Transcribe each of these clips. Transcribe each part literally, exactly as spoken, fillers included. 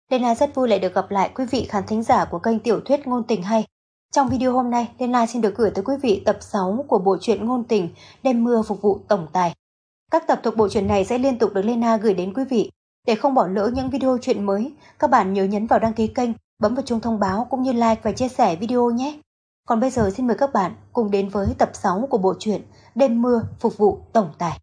Lena rất vui lại được gặp lại quý vị khán thính giả của kênh tiểu thuyết ngôn tình hay. Trong video hôm nay, Lena xin được gửi tới quý vị tập sáu của bộ truyện ngôn tình Đêm mưa phục vụ tổng tài. Các tập thuộc bộ truyện này sẽ liên tục được Lena gửi đến quý vị. Để không bỏ lỡ những video truyện mới, các bạn nhớ nhấn vào đăng ký kênh, bấm vào chuông thông báo cũng như like và chia sẻ video nhé. Còn bây giờ xin mời các bạn cùng đến với tập sáu của bộ truyện Đêm mưa phục vụ tổng tài.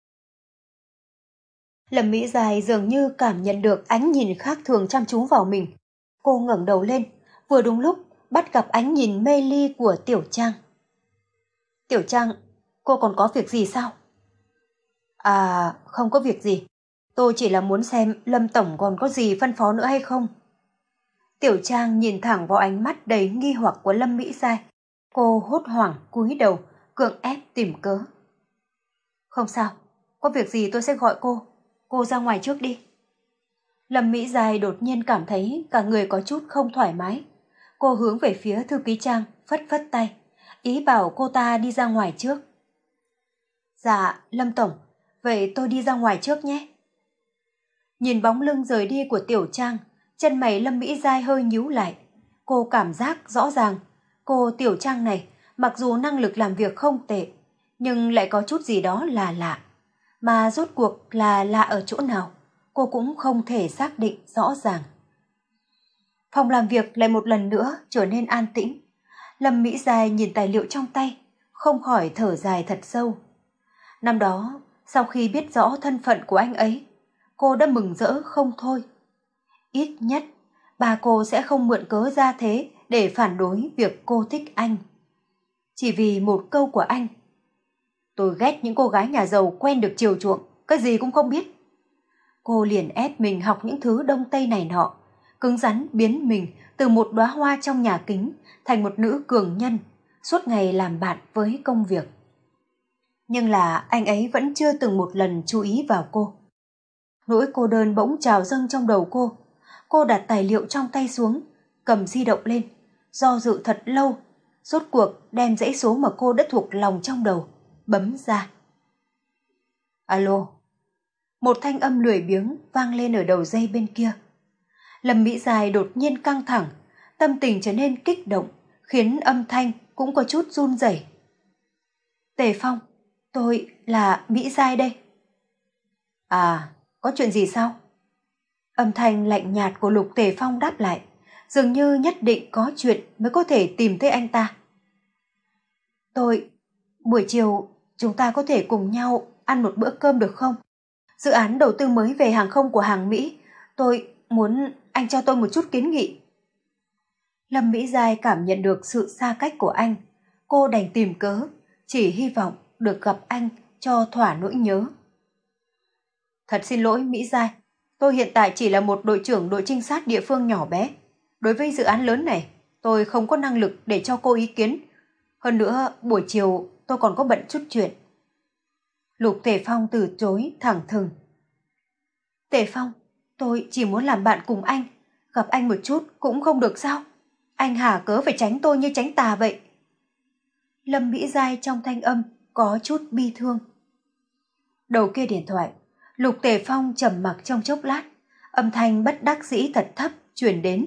Lâm Mỹ Dài dường như cảm nhận được ánh nhìn khác thường chăm chú vào mình. Cô ngẩng đầu lên, vừa đúng lúc bắt gặp ánh nhìn mê ly của Tiểu Trang. Tiểu Trang, cô còn có việc gì sao? À, không có việc gì. Tôi chỉ là muốn xem Lâm Tổng còn có gì phân phó nữa hay không. Tiểu Trang nhìn thẳng vào ánh mắt đầy nghi hoặc của Lâm Mỹ Dài. Cô hốt hoảng cúi đầu, cưỡng ép tìm cớ. Không sao, có việc gì tôi sẽ gọi cô. Cô ra ngoài trước đi. Lâm Mỹ Dài đột nhiên cảm thấy cả người có chút không thoải mái. Cô hướng về phía thư ký Trang, phất phất tay, ý bảo cô ta đi ra ngoài trước. Dạ, Lâm Tổng, vậy tôi đi ra ngoài trước nhé. Nhìn bóng lưng rời đi của Tiểu Trang, chân mày Lâm Mỹ Dài hơi nhíu lại. Cô cảm giác rõ ràng, cô Tiểu Trang này, mặc dù năng lực làm việc không tệ, nhưng lại có chút gì đó là lạ. Mà rốt cuộc là lạ ở chỗ nào, cô cũng không thể xác định rõ ràng. Phòng làm việc lại một lần nữa trở nên an tĩnh. Lâm Mỹ Dài nhìn tài liệu trong tay, không khỏi thở dài thật sâu. Năm đó, sau khi biết rõ thân phận của anh ấy, cô đã mừng rỡ không thôi. Ít nhất, bà cô sẽ không mượn cớ ra thế để phản đối việc cô thích anh. Chỉ vì một câu của anh. Tôi ghét những cô gái nhà giàu quen được chiều chuộng, cái gì cũng không biết. Cô liền ép mình học những thứ đông tây này nọ, cứng rắn biến mình từ một đóa hoa trong nhà kính thành một nữ cường nhân, suốt ngày làm bạn với công việc. Nhưng là anh ấy vẫn chưa từng một lần chú ý vào cô. Nỗi cô đơn bỗng trào dâng trong đầu cô. Cô đặt tài liệu trong tay xuống, cầm di động lên, do dự thật lâu, rốt cuộc đem dãy số mà cô đã thuộc lòng trong đầu, bấm ra. Alo. Một thanh âm lười biếng vang lên ở đầu dây bên kia. Lâm Mỹ Dài đột nhiên căng thẳng, tâm tình trở nên kích động, khiến âm thanh cũng có chút run rẩy. Tề Phong, tôi là Mỹ Dài đây. À, có chuyện gì sao? Âm thanh lạnh nhạt của Lục Tề Phong đáp lại, dường như nhất định có chuyện mới có thể tìm thấy anh ta. Tôi, buổi chiều chúng ta có thể cùng nhau ăn một bữa cơm được không? Dự án đầu tư mới về hàng không của hàng Mỹ, tôi muốn anh cho tôi một chút kiến nghị. Lâm Mỹ Dài cảm nhận được sự xa cách của anh. Cô đành tìm cớ, chỉ hy vọng được gặp anh cho thỏa nỗi nhớ. Thật xin lỗi Mỹ Dài, tôi hiện tại chỉ là một đội trưởng đội trinh sát địa phương nhỏ bé. Đối với dự án lớn này, tôi không có năng lực để cho cô ý kiến. Hơn nữa, buổi chiều tôi còn có bận chút chuyện. Lục Tề Phong từ chối thẳng thừng. Tề Phong, tôi chỉ muốn làm bạn cùng anh, gặp anh một chút cũng không được sao? Anh hả cớ phải tránh tôi như tránh tà vậy? Lâm Mỹ Dài trong thanh âm có chút bi thương. Đầu kia điện thoại, Lục Tề Phong trầm mặc trong chốc lát, âm thanh bất đắc dĩ thật thấp truyền đến.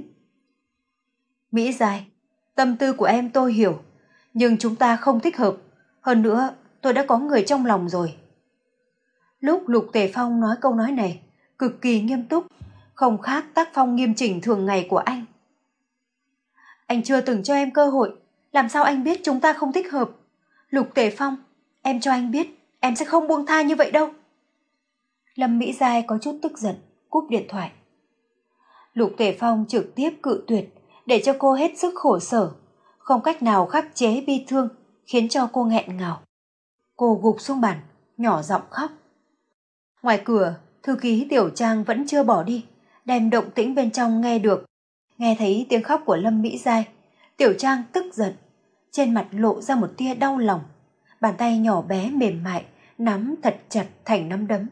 Mỹ Dài, tâm tư của em tôi hiểu, nhưng chúng ta không thích hợp. Hơn nữa, tôi đã có người trong lòng rồi. Lúc Lục Tề Phong nói câu nói này, cực kỳ nghiêm túc, không khác tác phong nghiêm chỉnh thường ngày của anh. Anh chưa từng cho em cơ hội, làm sao anh biết chúng ta không thích hợp? Lục Tề Phong, em cho anh biết, em sẽ không buông tha như vậy đâu. Lâm Mỹ Dài có chút tức giận, cúp điện thoại. Lục Tề Phong trực tiếp cự tuyệt, để cho cô hết sức khổ sở, không cách nào khắc chế bi thương, khiến cho cô nghẹn ngào. Cô gục xuống bàn, nhỏ giọng khóc. Ngoài cửa, thư ký Tiểu Trang vẫn chưa bỏ đi, đem động tĩnh bên trong nghe được. Nghe thấy tiếng khóc của Lâm Mỹ Dài, Tiểu Trang tức giận, trên mặt lộ ra một tia đau lòng, bàn tay nhỏ bé mềm mại nắm thật chặt thành nắm đấm.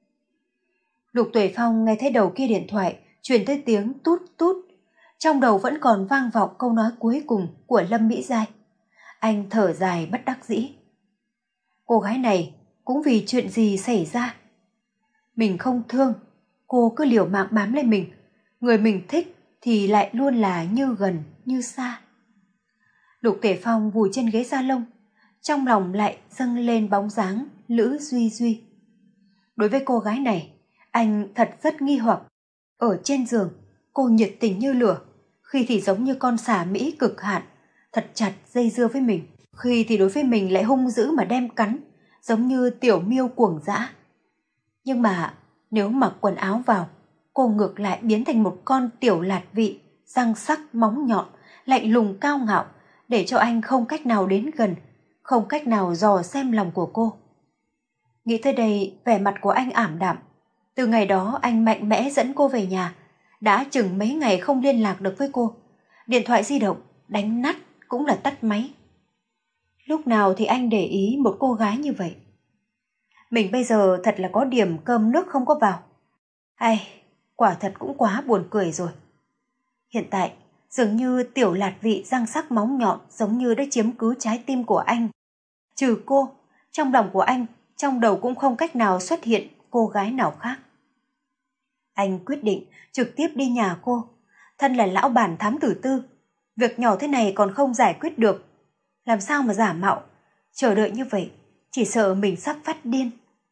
Lục Tuệ Phong nghe thấy đầu kia điện thoại truyền tới tiếng tút tút, trong đầu vẫn còn vang vọng câu nói cuối cùng của Lâm Mỹ Dài. Anh thở dài bất đắc dĩ. Cô gái này cũng vì chuyện gì xảy ra? Mình không thương, cô cứ liều mạng bám lên mình, người mình thích thì lại luôn là như gần như xa. Lục Tể Phong vùi trên ghế salon, trong lòng lại dâng lên bóng dáng Lữ Duy Duy. Đối với cô gái này, anh thật rất nghi hoặc. Ở trên giường, cô nhiệt tình như lửa, khi thì giống như con xà Mỹ cực hạn, thật chặt dây dưa với mình, khi thì đối với mình lại hung dữ mà đem cắn, giống như tiểu miêu cuồng dã. Nhưng mà nếu mặc quần áo vào, cô ngược lại biến thành một con tiểu lạt vị, răng sắc móng nhọn, lạnh lùng cao ngạo, để cho anh không cách nào đến gần, không cách nào dò xem lòng của cô. Nghĩ tới đây, vẻ mặt của anh ảm đạm. Từ ngày đó anh mạnh mẽ dẫn cô về nhà, đã chừng mấy ngày không liên lạc được với cô. Điện thoại di động đánh nát cũng là tắt máy. Lúc nào thì anh để ý một cô gái như vậy? Mình bây giờ thật là có điểm cơm nước không có vào. Ai, quả thật cũng quá buồn cười rồi. Hiện tại, dường như tiểu lạt vị răng sắc móng nhọn giống như đã chiếm cứ trái tim của anh. Trừ cô, trong lòng của anh, trong đầu cũng không cách nào xuất hiện cô gái nào khác. Anh quyết định trực tiếp đi nhà cô. Thân là lão bản thám tử tư, việc nhỏ thế này còn không giải quyết được. Làm sao mà giả mạo, chờ đợi như vậy, chỉ sợ mình sắp phát điên.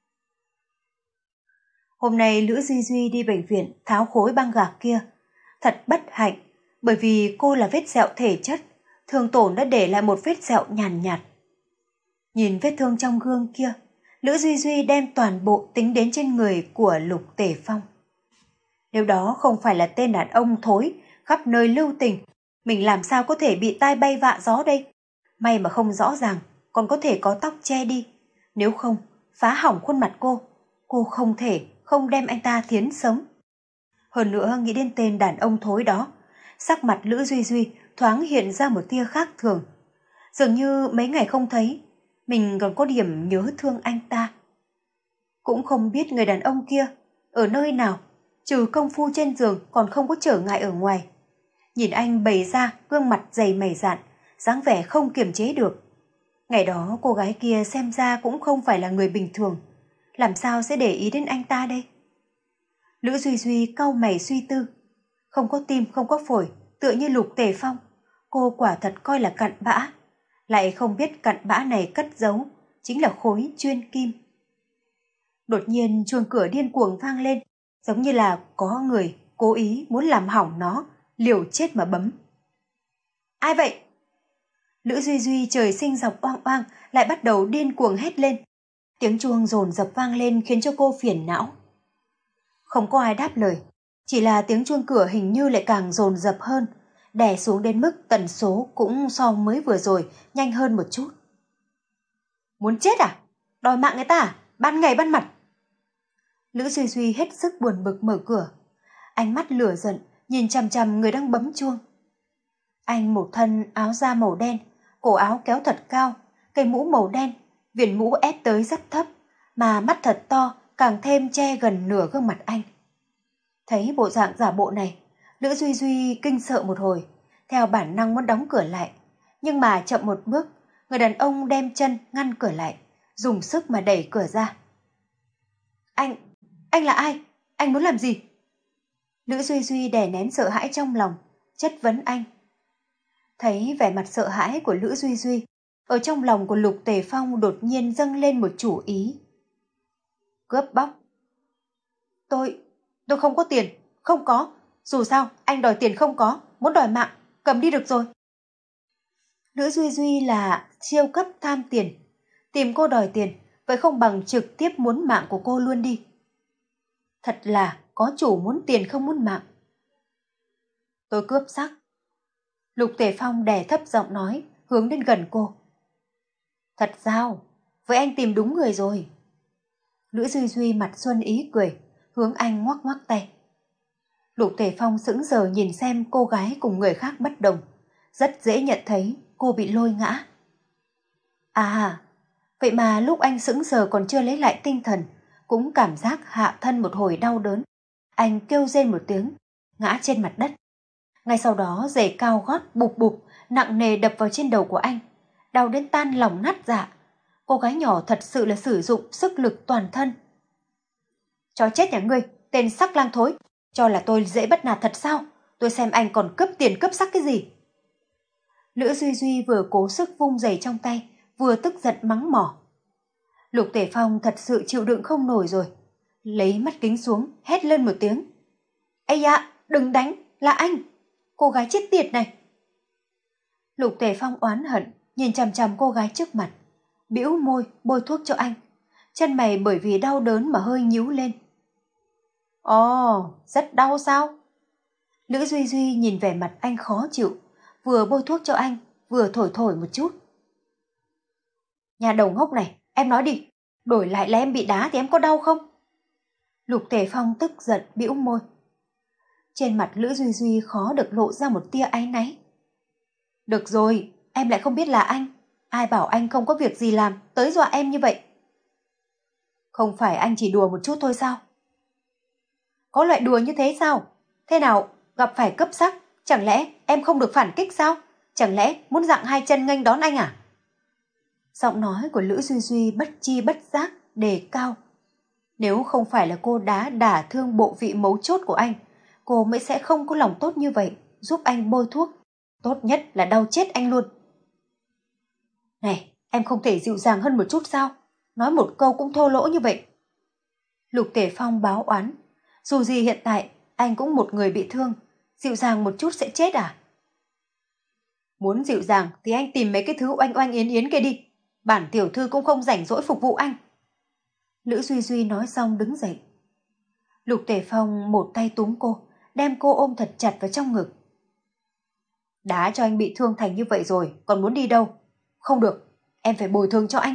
Hôm nay Lữ Duy Duy đi bệnh viện tháo khối băng gạc kia. Thật bất hạnh, bởi vì cô là vết sẹo thể chất, thương tổn đã để lại một vết sẹo nhàn nhạt, nhạt. Nhìn vết thương trong gương kia, Lữ Duy Duy đem toàn bộ tính đến trên người của Lục Tể Phong. Nếu đó không phải là tên đàn ông thối, khắp nơi lưu tình, mình làm sao có thể bị tai bay vạ gió đây? May mà không rõ ràng, còn có thể có tóc che đi. Nếu không, phá hỏng khuôn mặt cô, cô không thể không đem anh ta thiến sống. Hơn nữa nghĩ đến tên đàn ông thối đó, sắc mặt Lữ Duy Duy thoáng hiện ra một tia khác thường. Dường như mấy ngày không thấy, mình còn có điểm nhớ thương anh ta. Cũng không biết người đàn ông kia ở nơi nào, trừ công phu trên giường còn không có trở ngại ở ngoài. Nhìn anh bày ra gương mặt dày mày dạn, dáng vẻ không kiềm chế được. Ngày đó cô gái kia xem ra cũng không phải là người bình thường, làm sao sẽ để ý đến anh ta đây? Lữ Duy Duy cau mày suy tư. Không có tim không có phổi, tựa như Lục Tể Phong, cô quả thật coi là cặn bã, lại không biết cặn bã này cất giấu chính là khối chuyên kim. Đột nhiên chuông cửa điên cuồng vang lên, giống như là có người cố ý muốn làm hỏng nó, liều chết mà bấm. Ai vậy? Lữ Duy Duy trời sinh dọc oang oang lại bắt đầu điên cuồng hét lên. Tiếng chuông dồn dập vang lên khiến cho cô phiền não. Không có ai đáp lời, chỉ là tiếng chuông cửa hình như lại càng dồn dập hơn, đè xuống đến mức tần số cũng so mới vừa rồi nhanh hơn một chút. Muốn chết à? Đòi mạng người ta à? Ban ngày ban mặt. Lữ Duy Duy hết sức buồn bực mở cửa, ánh mắt lửa giận nhìn chằm chằm người đang bấm chuông. Anh một thân áo da màu đen, cổ áo kéo thật cao, cây mũ màu đen, viền mũ ép tới rất thấp, mà mắt thật to càng thêm che gần nửa gương mặt anh. Thấy bộ dạng giả bộ này, Lữ Duy Duy kinh sợ một hồi, theo bản năng muốn đóng cửa lại, nhưng mà chậm một bước, người đàn ông đem chân ngăn cửa lại, dùng sức mà đẩy cửa ra. Anh, anh là ai? Anh muốn làm gì? Lữ Duy Duy đè nén sợ hãi trong lòng, chất vấn anh. Thấy vẻ mặt sợ hãi của Lữ Duy Duy, ở trong lòng của Lục Tể Phong đột nhiên dâng lên một chủ ý. Cướp bóc. Tôi, tôi không có tiền, không có. Dù sao, anh đòi tiền không có, muốn đòi mạng, cầm đi được rồi. Lữ Duy Duy là siêu cấp tham tiền. Tìm cô đòi tiền, vậy không bằng trực tiếp muốn mạng của cô luôn đi. Thật là có chủ muốn tiền không muốn mạng. Tôi cướp sắc. Lục Tể Phong đè thấp giọng nói, hướng đến gần cô. Thật sao? Vậy anh tìm đúng người rồi. Lữ Duy Duy mặt xuân ý cười, hướng anh ngoắc ngoắc tay. Lục Tể Phong sững sờ nhìn xem cô gái cùng người khác bất đồng, rất dễ nhận thấy cô bị lôi ngã. À, vậy mà lúc anh sững sờ còn chưa lấy lại tinh thần, cũng cảm giác hạ thân một hồi đau đớn. Anh kêu rên một tiếng, ngã trên mặt đất. Ngay sau đó giày cao gót bụp bụp nặng nề đập vào trên đầu của anh, đau đến tan lòng nát dạ. Cô gái nhỏ thật sự là sử dụng sức lực toàn thân. Chó chết nhà ngươi, tên sắc lang thối, Cho là tôi dễ bắt nạt thật sao? Tôi xem anh còn cướp tiền cướp sắc cái gì? Lữ Duy Duy vừa cố sức vung giày trong tay, vừa tức giận mắng mỏ. Lục Tể Phong thật sự chịu đựng không nổi rồi. Lấy mắt kính xuống, hét lên một tiếng. Ây da, đừng đánh, là anh! Cô gái chết tiệt này! Lục Tể Phong oán hận, nhìn chằm chằm cô gái trước mặt. Bĩu môi, bôi thuốc cho anh. Chân mày bởi vì đau đớn mà hơi nhíu lên. Ồ, rất đau sao? Lữ Duy Duy nhìn vẻ mặt anh khó chịu, vừa bôi thuốc cho anh, vừa thổi thổi một chút. Nhà đầu ngốc này, em nói đi, đổi lại là em bị đá thì em có đau không? Lục Tể Phong tức giận bĩu môi. Trên mặt Lữ Duy Duy khó được lộ ra một tia áy náy. Được rồi, em lại không biết là anh. Ai bảo anh không có việc gì làm, tới dọa em như vậy? Không phải anh chỉ đùa một chút thôi sao? Có loại đùa như thế sao? Thế nào, gặp phải cấp sắc, chẳng lẽ em không được phản kích sao? Chẳng lẽ muốn dặng hai chân nghênh đón anh à? Giọng nói của Lữ Duy Duy bất chi bất giác, đề cao. Nếu không phải là cô đá đả thương bộ vị mấu chốt của anh, cô mới sẽ không có lòng tốt như vậy, giúp anh bôi thuốc. Tốt nhất là đau chết anh luôn. Này, em không thể dịu dàng hơn một chút sao? Nói một câu cũng thô lỗ như vậy. Lục Tể Phong báo oán. Dù gì hiện tại, anh cũng một người bị thương. Dịu dàng một chút sẽ chết à? Muốn dịu dàng thì anh tìm mấy cái thứ oanh oanh yến yến kia đi. Bản tiểu thư cũng không rảnh rỗi phục vụ anh. Lữ Duy Duy nói xong đứng dậy. Lục Tể Phong một tay túm cô, đem cô ôm thật chặt vào trong ngực. Đá cho anh bị thương thành như vậy rồi, còn muốn đi đâu? Không được, em phải bồi thường cho anh.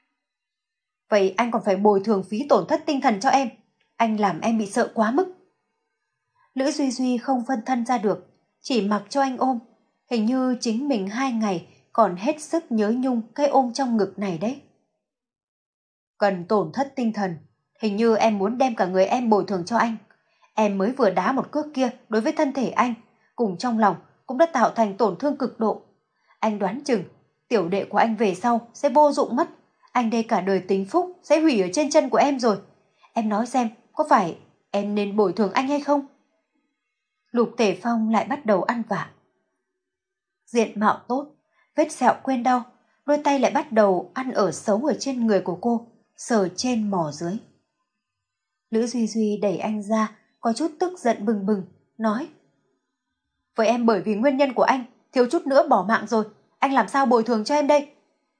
Vậy anh còn phải bồi thường phí tổn thất tinh thần cho em. Anh làm em bị sợ quá mức. Lữ Duy Duy không phân thân ra được, chỉ mặc cho anh ôm. Hình như chính mình hai ngày còn hết sức nhớ nhung cái ôm trong ngực này đấy. Cần tổn thất tinh thần, hình như em muốn đem cả người em bồi thường cho anh. Em mới vừa đá một cước kia đối với thân thể anh, cùng trong lòng cũng đã tạo thành tổn thương cực độ. Anh đoán chừng, tiểu đệ của anh về sau sẽ vô dụng mất. Anh đây cả đời tính phúc sẽ hủy ở trên chân của em rồi. Em nói xem, có phải em nên bồi thường anh hay không? Lục Tể Phong lại bắt đầu ăn vạ. Diện mạo tốt, vết sẹo quên đau, đôi tay lại bắt đầu ăn ở xấu ở trên người của cô, sờ trên mò dưới. Lữ Duy Duy đẩy anh ra, có chút tức giận bừng bừng, nói. Vậy em bởi vì nguyên nhân của anh, thiếu chút nữa bỏ mạng rồi, anh làm sao bồi thường cho em đây?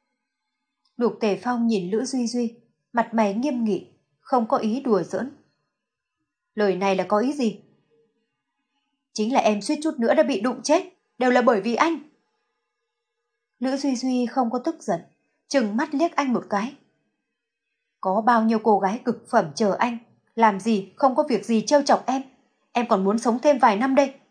Lục Tể Phong nhìn Lữ Duy Duy, mặt mày nghiêm nghị, không có ý đùa giỡn. Lời này là có ý gì? Chính là em suýt chút nữa đã bị đụng chết, đều là bởi vì anh. Lữ Duy Duy không có tức giận, trừng mắt liếc anh một cái. Có bao nhiêu cô gái cực phẩm chờ anh, làm gì không có việc gì trêu chọc em, em còn muốn sống thêm vài năm đây.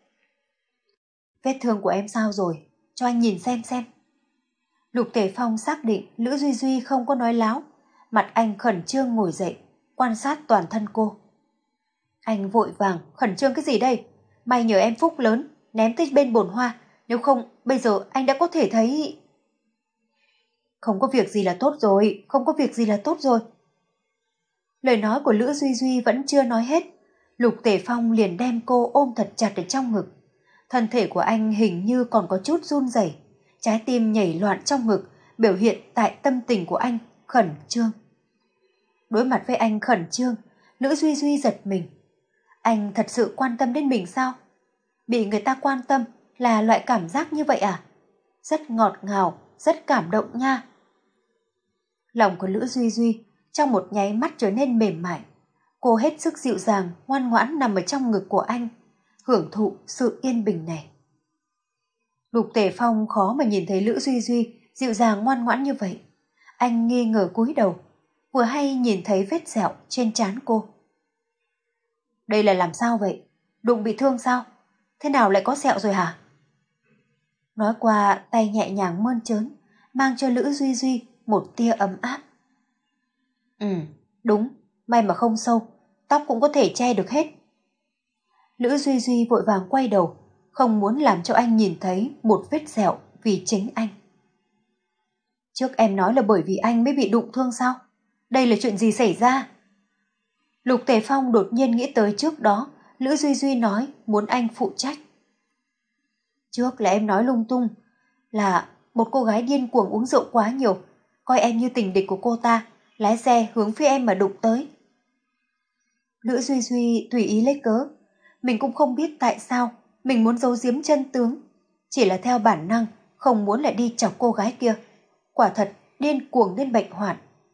Vết thương của em sao rồi, cho anh nhìn xem xem. Lục Tể Phong xác định Lữ Duy Duy không có nói láo, mặt anh khẩn trương ngồi dậy, quan sát toàn thân cô. Anh vội vàng, khẩn trương cái gì đây? May nhờ em phúc lớn, ném tới bên bồn hoa, nếu không bây giờ anh đã có thể thấy... Không có việc gì là tốt rồi, không có việc gì là tốt rồi. Lời nói của Lữ Duy Duy vẫn chưa nói hết, Lục Tể Phong liền đem cô ôm thật chặt ở trong ngực. Thân thể của anh hình như còn có chút run rẩy, trái tim nhảy loạn trong ngực, biểu hiện tại tâm tình của anh khẩn trương. Đối mặt với anh khẩn trương, Lữ Duy Duy giật mình. Anh thật sự quan tâm đến mình sao? Bị người ta quan tâm là loại cảm giác như vậy à? Rất ngọt ngào, rất cảm động nha. Lòng của Lữ Duy Duy trong một nháy mắt trở nên mềm mại. Cô hết sức dịu dàng, ngoan ngoãn nằm ở trong ngực của anh, hưởng thụ sự yên bình này. Lục Tể Phong khó mà nhìn thấy Lữ Duy Duy dịu dàng ngoan ngoãn như vậy. Anh nghi ngờ cúi đầu, vừa hay nhìn thấy vết sẹo trên trán cô. Đây là làm sao vậy? Đụng bị thương sao? Thế nào lại có sẹo rồi hả? Nói qua tay nhẹ nhàng mơn trớn, mang cho Lữ Duy Duy một tia ấm áp. Ừ, đúng, may mà không sâu, tóc cũng có thể che được hết. Lữ Duy Duy vội vàng quay đầu, không muốn làm cho anh nhìn thấy một vết sẹo vì chính anh. Trước em nói là bởi vì anh mới bị đụng thương sao? Đây là chuyện gì xảy ra? Lục Tể Phong đột nhiên nghĩ tới trước đó Lữ Duy Duy nói muốn anh phụ trách. Trước là em nói lung tung, là một cô gái điên cuồng uống rượu quá nhiều, coi em như tình địch của cô ta, lái xe hướng phía em mà đụng tới. Lữ Duy Duy tùy ý lấy cớ, mình cũng không biết tại sao mình muốn giấu giếm chân tướng, chỉ là theo bản năng, không muốn lại đi chọc cô gái kia. Quả thật điên cuồng đến bệnh hoạn.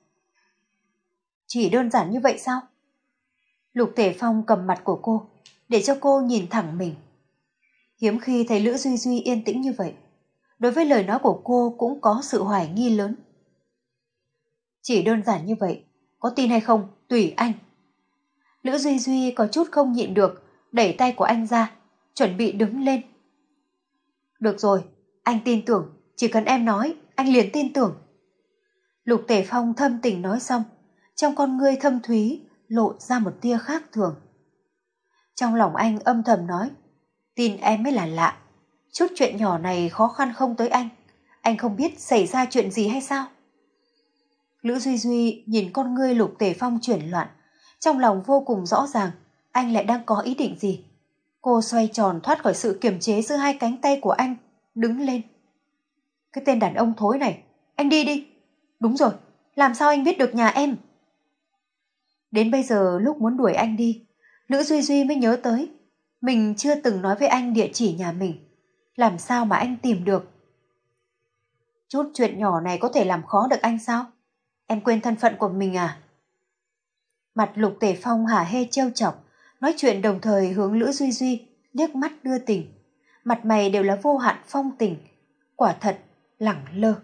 Chỉ đơn giản như vậy sao? Lục Tể Phong cầm mặt của cô, để cho cô nhìn thẳng mình. Hiếm khi thấy Lữ Duy Duy yên tĩnh như vậy. Đối với lời nói của cô cũng có sự hoài nghi lớn. Chỉ đơn giản như vậy, có tin hay không, tùy anh. Lữ Duy Duy có chút không nhịn được, đẩy tay của anh ra, chuẩn bị đứng lên. Được rồi, anh tin tưởng, chỉ cần em nói, anh liền tin tưởng. Lục Tể Phong thâm tình nói xong, trong con ngươi thâm thúy lộ ra một tia khác thường. Trong lòng anh âm thầm nói, tin em mới là lạ. Chút chuyện nhỏ này khó khăn không tới anh, anh không biết xảy ra chuyện gì hay sao? Lữ Duy Duy nhìn con ngươi Lục Tể Phong chuyển loạn, trong lòng vô cùng rõ ràng, anh lại đang có ý định gì. Cô xoay tròn thoát khỏi sự kiềm chế giữa hai cánh tay của anh, đứng lên. Cái tên đàn ông thối này, anh đi đi. Đúng rồi, làm sao anh biết được nhà em? Đến bây giờ lúc muốn đuổi anh đi, Lữ Duy Duy mới nhớ tới, mình chưa từng nói với anh địa chỉ nhà mình. Làm sao mà anh tìm được? Chút chuyện nhỏ này có thể làm khó được anh sao? Em quên thân phận của mình à? Mặt Lục Tể Phong hả hê trêu chọc, nói chuyện đồng thời hướng Lữ Duy Duy liếc mắt đưa tình. Mặt mày đều là vô hạn phong tình, quả thật lẳng lơ.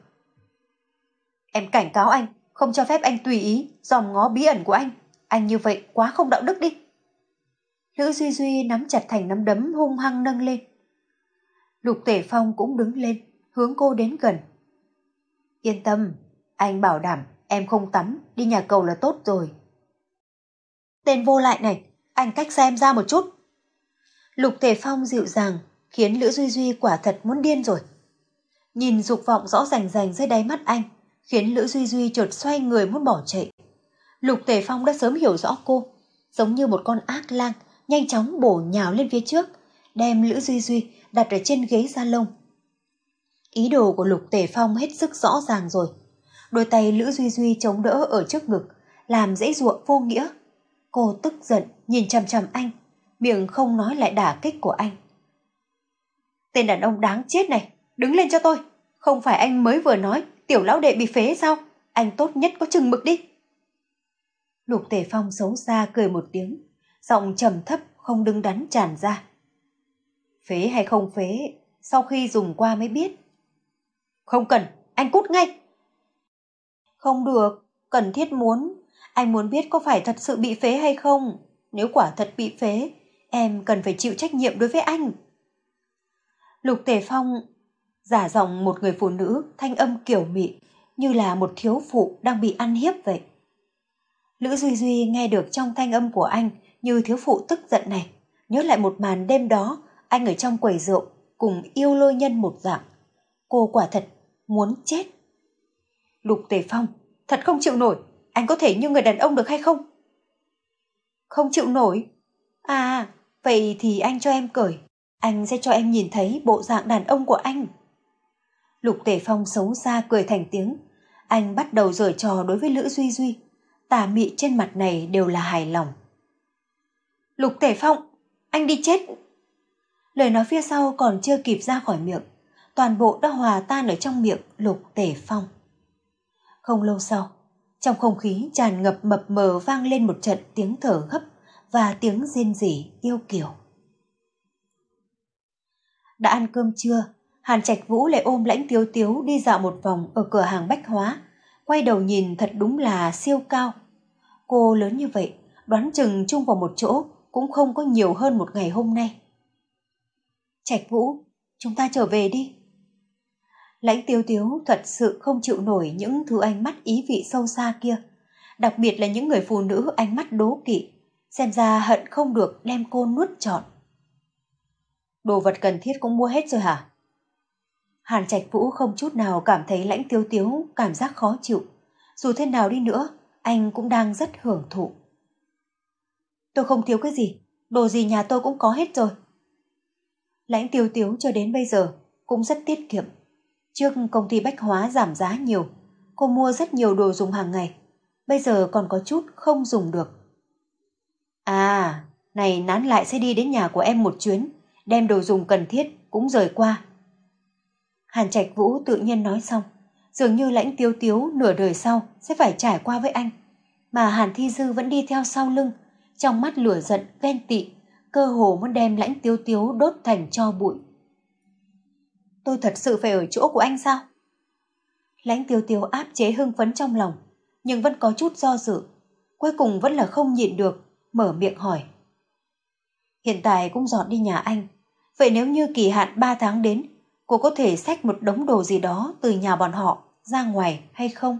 Em cảnh cáo anh, không cho phép anh tùy ý dòm ngó bí ẩn của anh. Anh như vậy quá không đạo đức đi. Lữ Duy Duy nắm chặt thành nắm đấm hung hăng nâng lên. Lục Tể Phong cũng đứng lên, hướng cô đến gần. Yên tâm, anh bảo đảm em không tắm, đi nhà cầu là tốt rồi. Tên vô lại này, anh cách xa em ra một chút. Lục Tể Phong dịu dàng, khiến Lữ Duy Duy quả thật muốn điên rồi. Nhìn dục vọng rõ rành rành dưới đáy mắt anh, khiến Lữ Duy Duy chợt xoay người muốn bỏ chạy. Lục Tể Phong đã sớm hiểu rõ cô, giống như một con ác lang, nhanh chóng bổ nhào lên phía trước, đem Lữ Duy Duy đặt ở trên ghế salon. Ý đồ của Lục Tể Phong hết sức rõ ràng rồi. Đôi tay Lữ Duy Duy chống đỡ ở trước ngực, làm dãy ruộng vô nghĩa. Cô tức giận nhìn chằm chằm anh, miệng không nói lại đả kích của anh. Tên đàn ông đáng chết này, đứng lên cho tôi. Không phải anh mới vừa nói tiểu lão đệ bị phế sao? Anh tốt nhất có chừng mực đi. Lục Tể Phong xấu xa cười một tiếng, giọng trầm thấp không đứng đắn tràn ra. Phế hay không phế, sau khi dùng qua mới biết. Không cần, anh cút ngay. Không được, cần thiết muốn. Anh muốn biết có phải thật sự bị phế hay không. Nếu quả thật bị phế, em cần phải chịu trách nhiệm đối với anh. Lục Tể Phong giả giọng một người phụ nữ, thanh âm kiểu mị, như là một thiếu phụ đang bị ăn hiếp vậy. Lữ Duy Duy nghe được trong thanh âm của anh như thiếu phụ tức giận này, nhớ lại một màn đêm đó anh ở trong quầy rượu cùng yêu lôi nhân một dạng. Cô quả thật muốn chết. Lục Tể Phong, thật không chịu nổi, anh có thể như người đàn ông được hay không? Không chịu nổi? À, vậy thì anh cho em cởi, anh sẽ cho em nhìn thấy bộ dạng đàn ông của anh. Lục Tể Phong xấu xa cười thành tiếng, anh bắt đầu giở trò đối với Lữ Duy Duy, tà mị trên mặt này đều là hài lòng. Lục Tể Phong, anh đi chết. Lời nói phía sau còn chưa kịp ra khỏi miệng, toàn bộ đã hòa tan ở trong miệng Lục Tể Phong. Không lâu sau, trong không khí tràn ngập mập mờ vang lên một trận tiếng thở gấp và tiếng rên rỉ yêu kiều. Đã ăn cơm trưa, Hàn Trạch Vũ lại ôm Lãnh Tiếu Tiếu đi dạo một vòng ở cửa hàng bách hóa, quay đầu nhìn thật đúng là siêu cao. Cô lớn như vậy, đoán chừng chung vào một chỗ cũng không có nhiều hơn một ngày hôm nay. Trạch Vũ, chúng ta trở về đi. Lãnh Tiếu Tiếu thật sự không chịu nổi những thứ ánh mắt ý vị sâu xa kia, đặc biệt là những người phụ nữ ánh mắt đố kỵ, xem ra hận không được đem cô nuốt trọn. Đồ vật cần thiết cũng mua hết rồi hả? Hàn Trạch Vũ không chút nào cảm thấy Lãnh Tiếu Tiếu cảm giác khó chịu, dù thế nào đi nữa, anh cũng đang rất hưởng thụ. Tôi không thiếu cái gì, Đồ gì nhà tôi cũng có hết rồi. Lãnh Tiêu Tiếu cho đến bây giờ cũng rất tiết kiệm. Trước công ty bách hóa giảm giá nhiều, cô mua rất nhiều đồ dùng hàng ngày. Bây giờ còn có chút không dùng được. À, này nán lại sẽ đi đến nhà của em một chuyến, đem đồ dùng cần thiết cũng rời qua. Hàn Trạch Vũ tự nhiên nói xong, dường như Lãnh Tiêu Tiếu nửa đời sau sẽ phải trải qua với anh. Mà Hàn Thi Dư vẫn đi theo sau lưng, trong mắt lửa giận, ghen tị, cơ hồ muốn đem Lãnh Tiêu Tiếu đốt thành tro bụi. Tôi thật sự phải ở chỗ của anh sao? Lãnh Tiêu Tiếu áp chế hưng phấn trong lòng, nhưng vẫn có chút do dự. Cuối cùng vẫn là không nhịn được, mở miệng hỏi. Hiện tại cũng dọn đi nhà anh. Vậy nếu như kỳ hạn ba tháng đến, cô có thể xách một đống đồ gì đó từ nhà bọn họ ra ngoài hay không?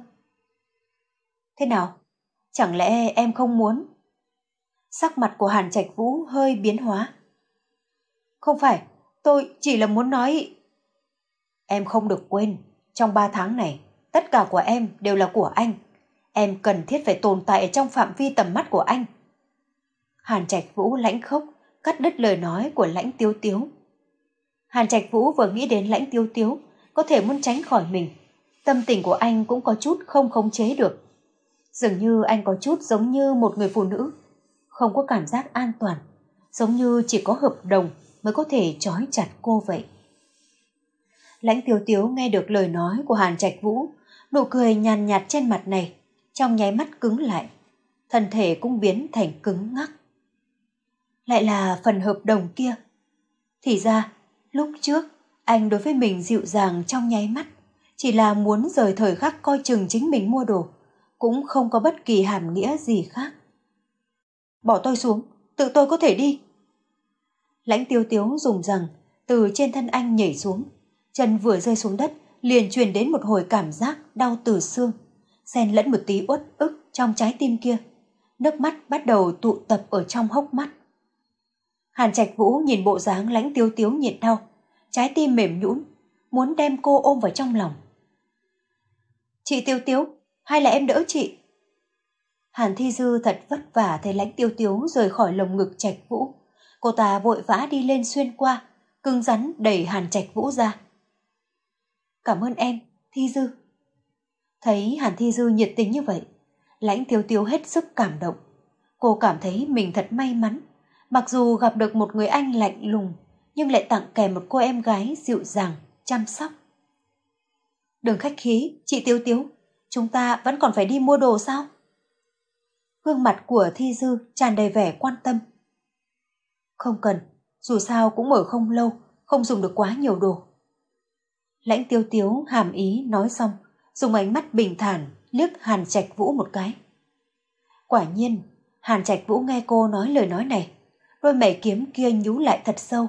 Thế nào? Chẳng lẽ em không muốn? Sắc mặt của Hàn Trạch Vũ hơi biến hóa. Không phải, tôi chỉ là muốn nói... Em không được quên, trong ba tháng này, tất cả của em đều là của anh. Em cần thiết phải tồn tại trong phạm vi tầm mắt của anh. Hàn Trạch Vũ lãnh khốc, cắt đứt lời nói của Lãnh Tiêu Tiếu. Hàn Trạch Vũ vừa nghĩ đến Lãnh Tiêu Tiếu, có thể muốn tránh khỏi mình. Tâm tình của anh cũng có chút không khống chế được. Dường như anh có chút giống như một người phụ nữ, không có cảm giác an toàn, giống như chỉ có hợp đồng mới có thể trói chặt cô vậy. Lãnh Tiêu Tiếu nghe được lời nói của Hàn Trạch Vũ, nụ cười nhàn nhạt trên mặt này, trong nháy mắt cứng lại, thân thể cũng biến thành cứng ngắc. Lại là phần hợp đồng kia. Thì ra, lúc trước, anh đối với mình dịu dàng trong nháy mắt, chỉ là muốn rời thời khắc coi chừng chính mình mua đồ, cũng không có bất kỳ hàm nghĩa gì khác. Bỏ tôi xuống, tự tôi có thể đi. Lãnh Tiêu Tiếu dùng rằng từ trên thân anh nhảy xuống, chân vừa rơi xuống đất liền truyền đến một hồi cảm giác đau từ xương, xen lẫn một tí uất ức trong trái tim kia. Nước mắt bắt đầu tụ tập ở trong hốc mắt. Hàn Trạch Vũ nhìn bộ dáng Lãnh Tiêu Tiếu nhịn đau, trái tim mềm nhũn, muốn đem cô ôm vào trong lòng. Chị Tiêu Tiếu, hay là em đỡ chị? Hàn Thi Dư thật vất vả thấy Lãnh Tiêu Tiếu rời khỏi lồng ngực Trạch Vũ. Cô ta vội vã đi lên xuyên qua, cứng rắn đẩy Hàn Trạch Vũ ra. Cảm ơn em, Thi Dư. Thấy Hàn Thi Dư nhiệt tình như vậy, Lãnh Tiêu Tiếu hết sức cảm động. Cô cảm thấy mình thật may mắn, mặc dù gặp được một người anh lạnh lùng, nhưng lại tặng kèm một cô em gái dịu dàng, chăm sóc. Đừng khách khí, chị Tiêu Tiếu, chúng ta vẫn còn phải đi mua đồ sao? Gương mặt của Thi Dư tràn đầy vẻ quan tâm. Không cần, dù sao cũng ở không lâu, không dùng được quá nhiều đồ. Lãnh Tiêu Tiếu hàm ý nói xong, dùng ánh mắt bình thản liếc Hàn Trạch Vũ một cái. Quả nhiên, Hàn Trạch Vũ nghe cô nói lời nói này, đôi mày kiếm kia nhú lại thật sâu.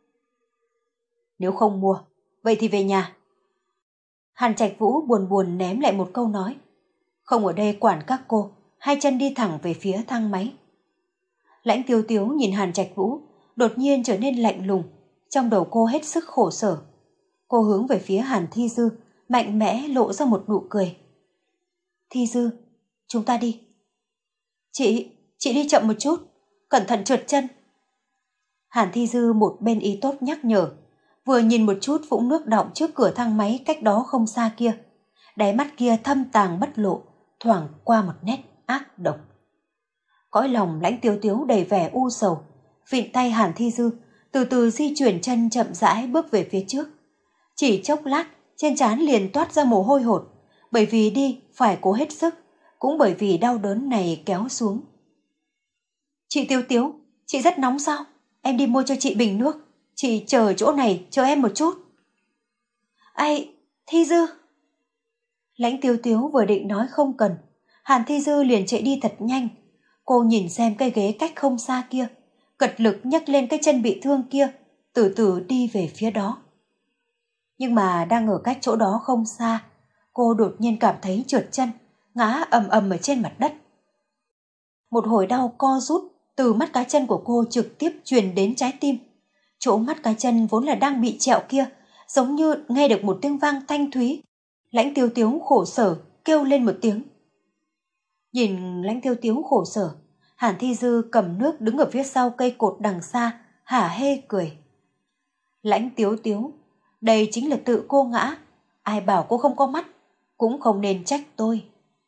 Nếu không mua, vậy thì về nhà. Hàn Trạch Vũ buồn buồn ném lại một câu nói. Không ở đây quản các cô, hai chân đi thẳng về phía thang máy. Lãnh Tiêu Tiếu nhìn Hàn Trạch Vũ, đột nhiên trở nên lạnh lùng, trong đầu cô hết sức khổ sở. Cô hướng về phía Hàn Thi Dư, mạnh mẽ lộ ra một nụ cười. Thi Dư, chúng ta đi. Chị, chị đi chậm một chút, cẩn thận trượt chân. Hàn Thi Dư một bên ý tốt nhắc nhở, vừa nhìn một chút vũng nước đọng trước cửa thang máy cách đó không xa kia. Đáy mắt kia thâm tàng bất lộ, thoảng qua một nét ác độc. Cõi lòng Lãnh Tiêu Tiếu đầy vẻ u sầu, vịn tay Hàn Thi Dư, từ từ di chuyển chân chậm rãi bước về phía trước. Chỉ chốc lát, trên trán liền toát ra mồ hôi hột, bởi vì đi phải cố hết sức, cũng bởi vì đau đớn này kéo xuống. Chị Tiêu Tiếu, chị rất nóng sao? Em đi mua cho chị bình nước, chị chờ chỗ này chờ em một chút. Ai, Thi Dư. Lãnh Tiêu Tiếu vừa định nói không cần, Hàn Thi Dư liền chạy đi thật nhanh. Cô nhìn xem cây ghế cách không xa kia, cật lực nhấc lên cái chân bị thương kia, từ từ đi về phía đó. Nhưng mà đang ở cách chỗ đó không xa, cô đột nhiên cảm thấy trượt chân, ngã ầm ầm ở trên mặt đất. Một hồi đau co rút từ mắt cá chân của cô trực tiếp truyền đến trái tim. Chỗ mắt cá chân vốn là đang bị trẹo kia, giống như nghe được một tiếng vang thanh thúy. Lãnh Tiêu Tiếu khổ sở kêu lên một tiếng. Nhìn Lãnh Tiêu Tiếu khổ sở, Hàn Thi Dư cầm nước đứng ở phía sau cây cột đằng xa, hả hê cười. Lãnh Tiếu Tiếu, đây chính là tự cô ngã, ai bảo cô không có mắt, cũng không nên trách tôi.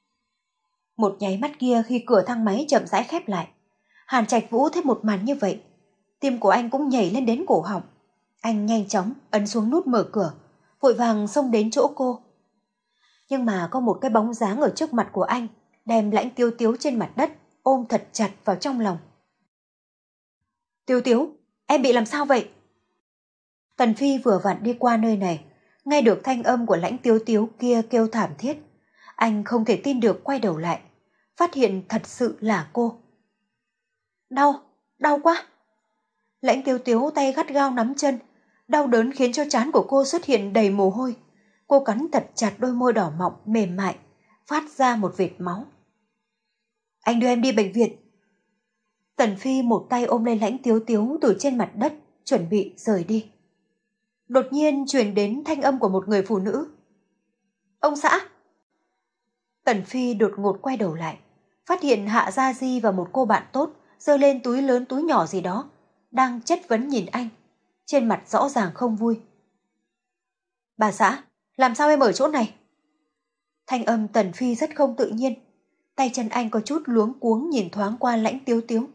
Một nháy mắt kia khi cửa thang máy chậm rãi khép lại, Hàn Trạch Vũ thấy một màn như vậy, tim của anh cũng nhảy lên đến cổ họng. Anh nhanh chóng ấn xuống nút mở cửa, vội vàng xông đến chỗ cô. Nhưng mà có một cái bóng dáng ở trước mặt của anh, đem Lãnh Tiếu Tiếu trên mặt đất ôm thật chặt vào trong lòng. Tiếu Tiếu, em bị làm sao vậy? Tần Phi vừa vặn đi qua nơi này, nghe được thanh âm của Lãnh Tiếu Tiếu kia kêu thảm thiết. Anh không thể tin được quay đầu lại, phát hiện thật sự là cô. Đau, đau quá. Lãnh Tiếu Tiếu tay gắt gao nắm chân, đau đớn khiến cho trán của cô xuất hiện đầy mồ hôi. Cô cắn thật chặt đôi môi đỏ mọng mềm mại, phát ra một vệt máu. Anh đưa em đi bệnh viện. Tần Phi một tay ôm lên Lãnh Tiếu Tiếu từ trên mặt đất, chuẩn bị rời đi. Đột nhiên truyền đến thanh âm của một người phụ nữ. Ông xã! Tần Phi đột ngột quay đầu lại, phát hiện Hạ Gia Di và một cô bạn tốt giơ lên túi lớn túi nhỏ gì đó, đang chất vấn nhìn anh, trên mặt rõ ràng không vui. Bà xã, làm sao em ở chỗ này? Thanh âm Tần Phi rất không tự nhiên, tay chân anh có chút luống cuống nhìn thoáng qua Lãnh Tiếu Tiếu.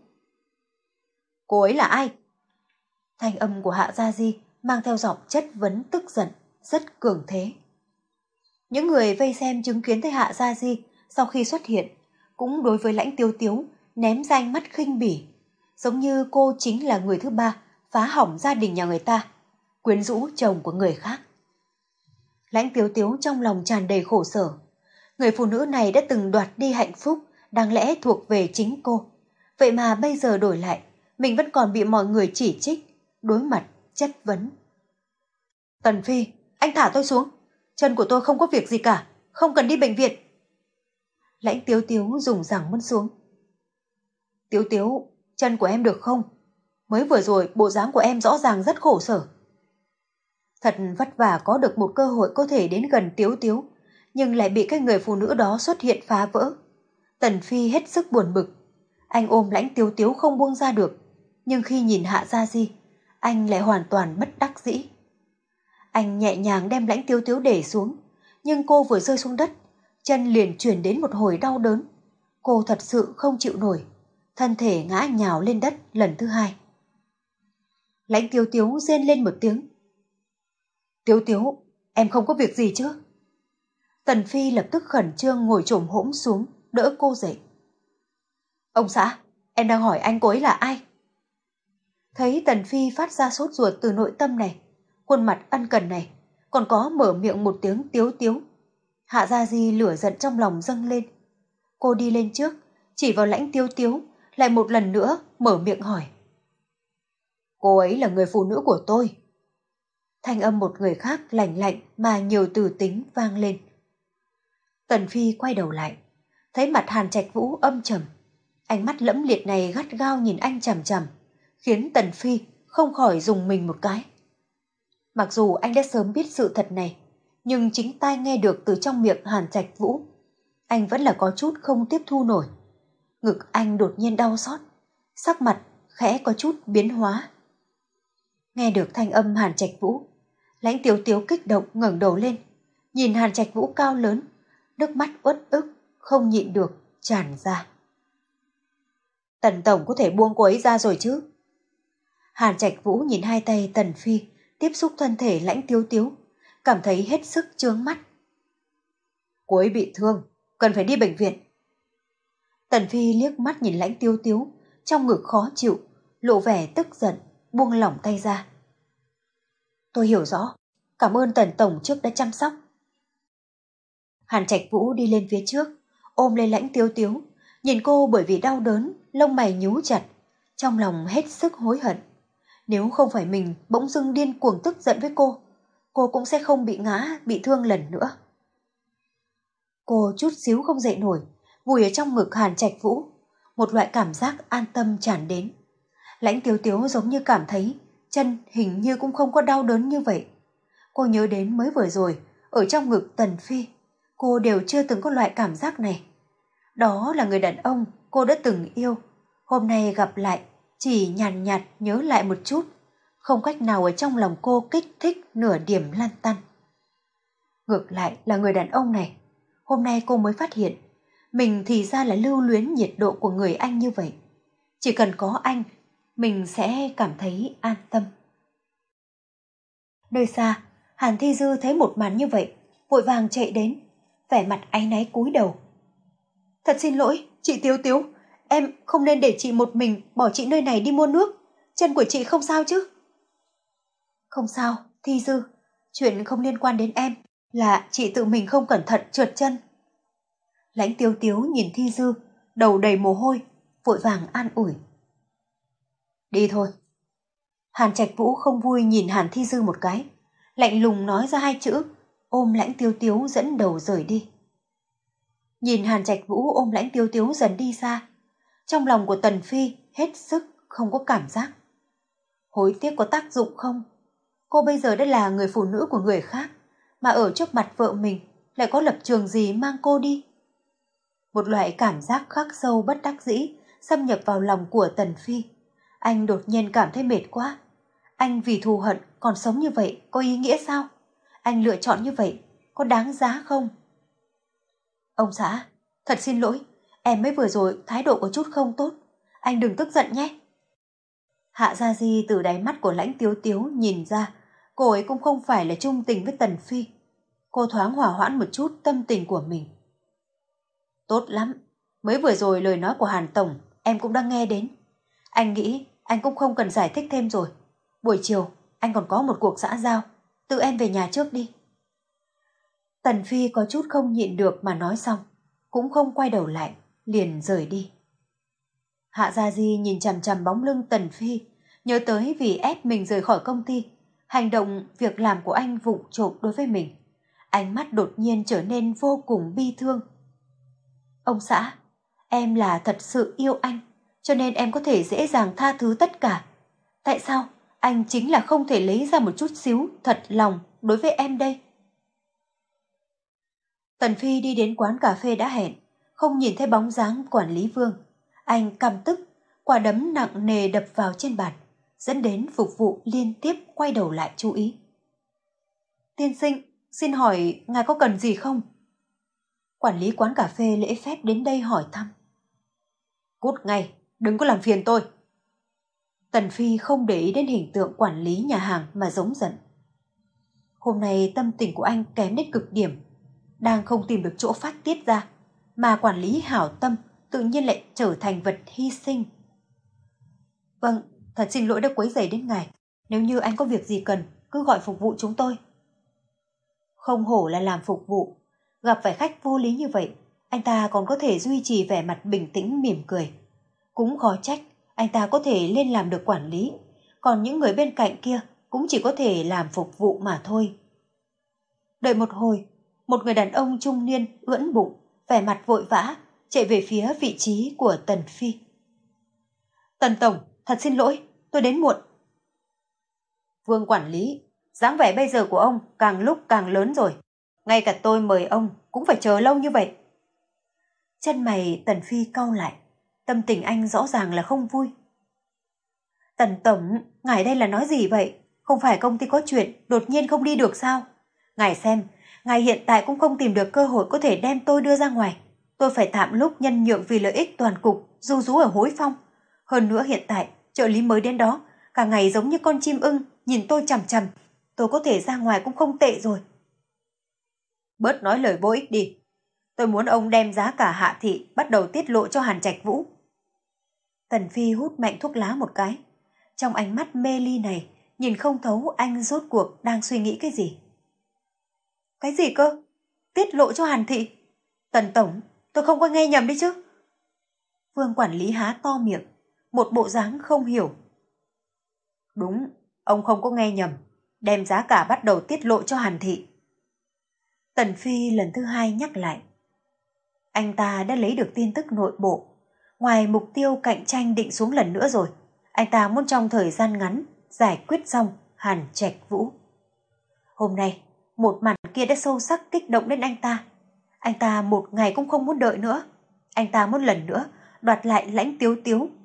Cô ấy là ai? Thanh âm của Hạ Gia Di mang theo giọng chất vấn tức giận, rất cường thế. Những người vây xem chứng kiến thấy Hạ Gia Di sau khi xuất hiện, cũng đối với Lãnh Tiếu Tiếu ném ra ánh mắt khinh bỉ, giống như cô chính là người thứ ba phá hỏng gia đình nhà người ta, quyến rũ chồng của người khác. Lãnh Tiếu Tiếu trong lòng tràn đầy khổ sở. Người phụ nữ này đã từng đoạt đi hạnh phúc đáng lẽ thuộc về chính cô, vậy mà bây giờ đổi lại, mình vẫn còn bị mọi người chỉ trích, đối mặt, chất vấn. Tần Phi, anh thả tôi xuống, chân của tôi không có việc gì cả, không cần đi bệnh viện. Lãnh Tiếu Tiếu dùng giằng muốn xuống. Tiếu Tiếu, chân của em được không? Mới vừa rồi bộ dáng của em rõ ràng rất khổ sở. Thật vất vả có được một cơ hội có thể đến gần Tiếu Tiếu, nhưng lại bị cái người phụ nữ đó xuất hiện phá vỡ. Tần Phi hết sức buồn bực. Anh ôm Lãnh Tiếu Tiếu không buông ra được, nhưng khi nhìn Hạ Gia Di, anh lại hoàn toàn bất đắc dĩ. Anh nhẹ nhàng đem Lãnh Tiếu Tiếu để xuống, nhưng cô vừa rơi xuống đất, chân liền chuyển đến một hồi đau đớn. Cô thật sự không chịu nổi, thân thể ngã nhào lên đất lần thứ hai. Lãnh Tiếu Tiếu rên lên một tiếng. Tiếu Tiếu, em không có việc gì chứ? Tần Phi lập tức khẩn trương ngồi chồm hỗn xuống, đỡ cô dậy. Ông xã, em đang hỏi anh cô ấy là ai? Thấy Tần Phi phát ra sốt ruột từ nội tâm này, khuôn mặt ân cần này, còn có mở miệng một tiếng Tiếu Tiếu, Hạ Gia Di lửa giận trong lòng dâng lên. Cô đi lên trước, chỉ vào Lãnh Tiếu Tiếu, lại một lần nữa mở miệng hỏi. Cô ấy là người phụ nữ của tôi. Thanh âm một người khác lạnh lạnh mà nhiều từ tính vang lên. Tần Phi quay đầu lại, thấy mặt Hàn Trạch Vũ âm trầm. Ánh mắt lẫm liệt này gắt gao nhìn anh chằm chằm, khiến Tần Phi không khỏi rùng mình một cái. Mặc dù anh đã sớm biết sự thật này, nhưng chính tai nghe được từ trong miệng Hàn Trạch Vũ, anh vẫn là có chút không tiếp thu nổi. Ngực anh đột nhiên đau xót, sắc mặt khẽ có chút biến hóa. Nghe được thanh âm Hàn Trạch Vũ, Lãnh Tiếu Tiếu kích động ngẩng đầu lên, nhìn Hàn Trạch Vũ cao lớn, nước mắt uất ức không nhịn được tràn ra. Tần tổng có thể buông cô ấy ra rồi chứ? Hàn Trạch Vũ nhìn hai tay Tần Phi tiếp xúc thân thể Lãnh Tiếu Tiếu, cảm thấy hết sức chướng mắt. Cô ấy bị thương, cần phải đi bệnh viện. Tần Phi liếc mắt nhìn Lãnh Tiếu Tiếu, trong ngực khó chịu, lộ vẻ tức giận, buông lỏng tay ra. Tôi hiểu rõ, cảm ơn Tần tổng trước đã chăm sóc. Hàn Trạch Vũ đi lên phía trước, ôm lấy Lãnh Tiếu Tiếu, nhìn cô bởi vì đau đớn, lông mày nhíu chặt, trong lòng hết sức hối hận. Nếu không phải mình bỗng dưng điên cuồng tức giận với cô, cô cũng sẽ không bị ngã, bị thương lần nữa. Cô chút xíu không dậy nổi, vùi ở trong ngực Hàn Trạch Vũ, một loại cảm giác an tâm tràn đến. Lãnh Tiếu Tiếu giống như cảm thấy chân hình như cũng không có đau đớn như vậy. Cô nhớ đến mới vừa rồi, ở trong ngực Tần Phi, cô đều chưa từng có loại cảm giác này. Đó là người đàn ông cô đã từng yêu, Hôm nay gặp lại, chỉ nhàn nhạt, nhạt nhớ lại một chút, không cách nào ở trong lòng cô kích thích nửa điểm lăn tăn. Ngược lại là người đàn ông này, hôm nay cô mới phát hiện, mình thì ra là lưu luyến nhiệt độ của người anh như vậy. Chỉ cần có anh, mình sẽ cảm thấy an tâm. Nơi xa, Hàn Thi Dư thấy một màn như vậy, vội vàng chạy đến, vẻ mặt áy náy cúi đầu. Thật xin lỗi, chị Tiếu Tiếu, em không nên để chị một mình bỏ chị nơi này đi mua nước. Chân của chị không sao chứ? Không sao, Thi Dư, chuyện không liên quan đến em, là chị tự mình không cẩn thận trượt chân. Lãnh Tiếu Tiếu nhìn Thi Dư, đầu đầy mồ hôi, vội vàng an ủi. Đi thôi. Hàn Trạch Vũ không vui nhìn Hàn Thi Dư một cái, lạnh lùng nói ra hai chữ, ôm Lãnh Tiếu Tiếu dẫn đầu rời đi. Nhìn Hàn Trạch Vũ ôm Lãnh Tiếu Tiếu dần đi xa, trong lòng của Tần Phi hết sức không có cảm giác. Hối tiếc có tác dụng không? Cô bây giờ đã là người phụ nữ của người khác, mà ở trước mặt vợ mình lại có lập trường gì mang cô đi? Một loại cảm giác khắc sâu bất đắc dĩ xâm nhập vào lòng của Tần Phi. Anh đột nhiên cảm thấy mệt quá. Anh vì thù hận còn sống như vậy có ý nghĩa sao? Anh lựa chọn như vậy có đáng giá không? Ông xã, thật xin lỗi, em mới vừa rồi thái độ có chút không tốt. Anh đừng tức giận nhé. Hạ Gia Di từ đáy mắt của Lãnh Tiếu Tiếu nhìn ra, cô ấy cũng không phải là trung tình với Tần Phi. Cô thoáng hòa hoãn một chút tâm tình của mình. Tốt lắm, mới vừa rồi lời nói của Hàn Tổng em cũng đang nghe đến. Anh nghĩ anh cũng không cần giải thích thêm rồi. Buổi chiều anh còn có một cuộc xã giao, tự em về nhà trước đi. Tần Phi có chút không nhịn được mà nói xong, cũng không quay đầu lại, liền rời đi. Hạ Gia Di nhìn chằm chằm bóng lưng Tần Phi, nhớ tới vì ép mình rời khỏi công ty, hành động việc làm của anh vụng trộm đối với mình. Ánh mắt đột nhiên trở nên vô cùng bi thương. Ông xã, em là thật sự yêu anh, cho nên em có thể dễ dàng tha thứ tất cả. Tại sao anh chính là không thể lấy ra một chút xíu thật lòng đối với em đây? Tần Phi đi đến quán cà phê đã hẹn, không nhìn thấy bóng dáng quản lý Vương. Anh căm tức, quả đấm nặng nề đập vào trên bàn, dẫn đến phục vụ liên tiếp quay đầu lại chú ý. Tiên sinh, xin hỏi ngài có cần gì không? Quản lý quán cà phê lễ phép đến đây hỏi thăm. Cút ngay, đừng có làm phiền tôi. Tần Phi không để ý đến hình tượng quản lý nhà hàng mà giống giận. Hôm nay tâm tình của anh kém đến cực điểm, đang không tìm được chỗ phát tiết ra, mà quản lý hảo tâm tự nhiên lại trở thành vật hy sinh. Vâng, thật xin lỗi đã quấy rầy đến ngài. Nếu như anh có việc gì cần, cứ gọi phục vụ chúng tôi. Không hổ là làm phục vụ, gặp phải khách vô lý như vậy, anh ta còn có thể duy trì vẻ mặt bình tĩnh mỉm cười. Cũng khó trách, anh ta có thể lên làm được quản lý, còn những người bên cạnh kia cũng chỉ có thể làm phục vụ mà thôi. Đợi một hồi, một người đàn ông trung niên ưỡn bụng, vẻ mặt vội vã, chạy về phía vị trí của Tần Phi. Tần Tổng, thật xin lỗi, tôi đến muộn. Vương quản lý, dáng vẻ bây giờ của ông càng lúc càng lớn rồi. Ngay cả tôi mời ông cũng phải chờ lâu như vậy. Chân mày Tần Phi cau lại, tâm tình anh rõ ràng là không vui. Tần Tổng, ngài đây là nói gì vậy? Không phải công ty có chuyện, đột nhiên không đi được sao? Ngài xem, ngài hiện tại cũng không tìm được cơ hội có thể đem tôi đưa ra ngoài. Tôi phải tạm lúc nhân nhượng vì lợi ích toàn cục, ru rú ở Hối Phong. Hơn nữa hiện tại, trợ lý mới đến đó, cả ngày giống như con chim ưng, nhìn tôi chằm chằm. Tôi có thể ra ngoài cũng không tệ rồi. Bớt nói lời vô ích đi. Tôi muốn ông đem giá cả Hạ Thị bắt đầu tiết lộ cho Hàn Trạch Vũ. Tần Phi hút mạnh thuốc lá một cái. Trong ánh mắt mê ly này, nhìn không thấu anh rốt cuộc đang suy nghĩ cái gì. Cái gì cơ? Tiết lộ cho Hàn Thị? Tần Tổng, tôi không có nghe nhầm đi chứ? Vương quản lý há to miệng, một bộ dáng không hiểu. Đúng, ông không có nghe nhầm. Đem giá cả bắt đầu tiết lộ cho Hàn Thị. Tần Phi lần thứ hai nhắc lại. Anh ta đã lấy được tin tức nội bộ. Ngoài mục tiêu cạnh tranh định xuống lần nữa rồi, anh ta muốn trong thời gian ngắn giải quyết xong Hàn Trạch Vũ. Hôm nay, một màn kia đã sâu sắc kích động đến anh ta. Anh ta một ngày cũng không muốn đợi nữa. Anh ta muốn lần nữa đoạt lại Lãnh Tiếu Tiếu.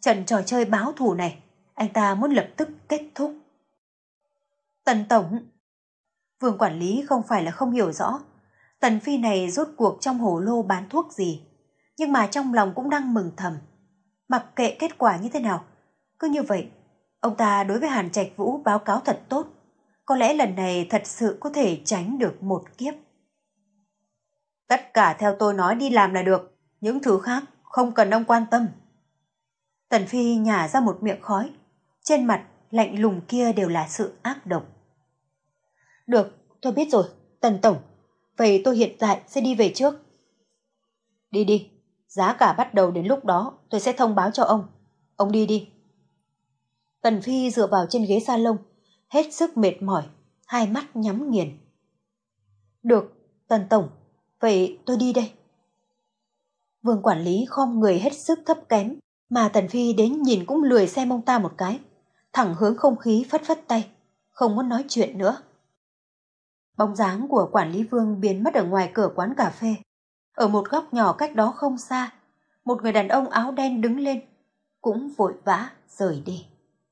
Trận trò chơi báo thù này, anh ta muốn lập tức kết thúc. Tần tổng. Vương quản lý không phải là không hiểu rõ Tần Phi này rốt cuộc trong hồ lô bán thuốc gì, nhưng mà trong lòng cũng đang mừng thầm. Mặc kệ kết quả như thế nào, cứ như vậy, ông ta đối với Hàn Trạch Vũ báo cáo thật tốt. Có lẽ lần này thật sự có thể tránh được một kiếp. Tất cả theo tôi nói đi làm là được, những thứ khác không cần ông quan tâm. Tần Phi nhả ra một miệng khói, trên mặt lạnh lùng kia đều là sự ác độc. Được, tôi biết rồi, Tần tổng, vậy tôi hiện tại sẽ đi về trước. Đi đi, giá cả bắt đầu đến lúc đó tôi sẽ thông báo cho ông. Ông đi đi. Tần Phi dựa vào trên ghế salon, hết sức mệt mỏi, hai mắt nhắm nghiền. Được, Tần tổng, vậy tôi đi đây. Vương quản lý khom người hết sức thấp kém, mà Tần Phi đến nhìn cũng lười xem ông ta một cái, thẳng hướng không khí phất phất tay, không muốn nói chuyện nữa. Bóng dáng của quản lý Vương biến mất ở ngoài cửa quán cà phê. Ở một góc nhỏ cách đó không xa, một người đàn ông áo đen đứng lên, cũng vội vã rời đi.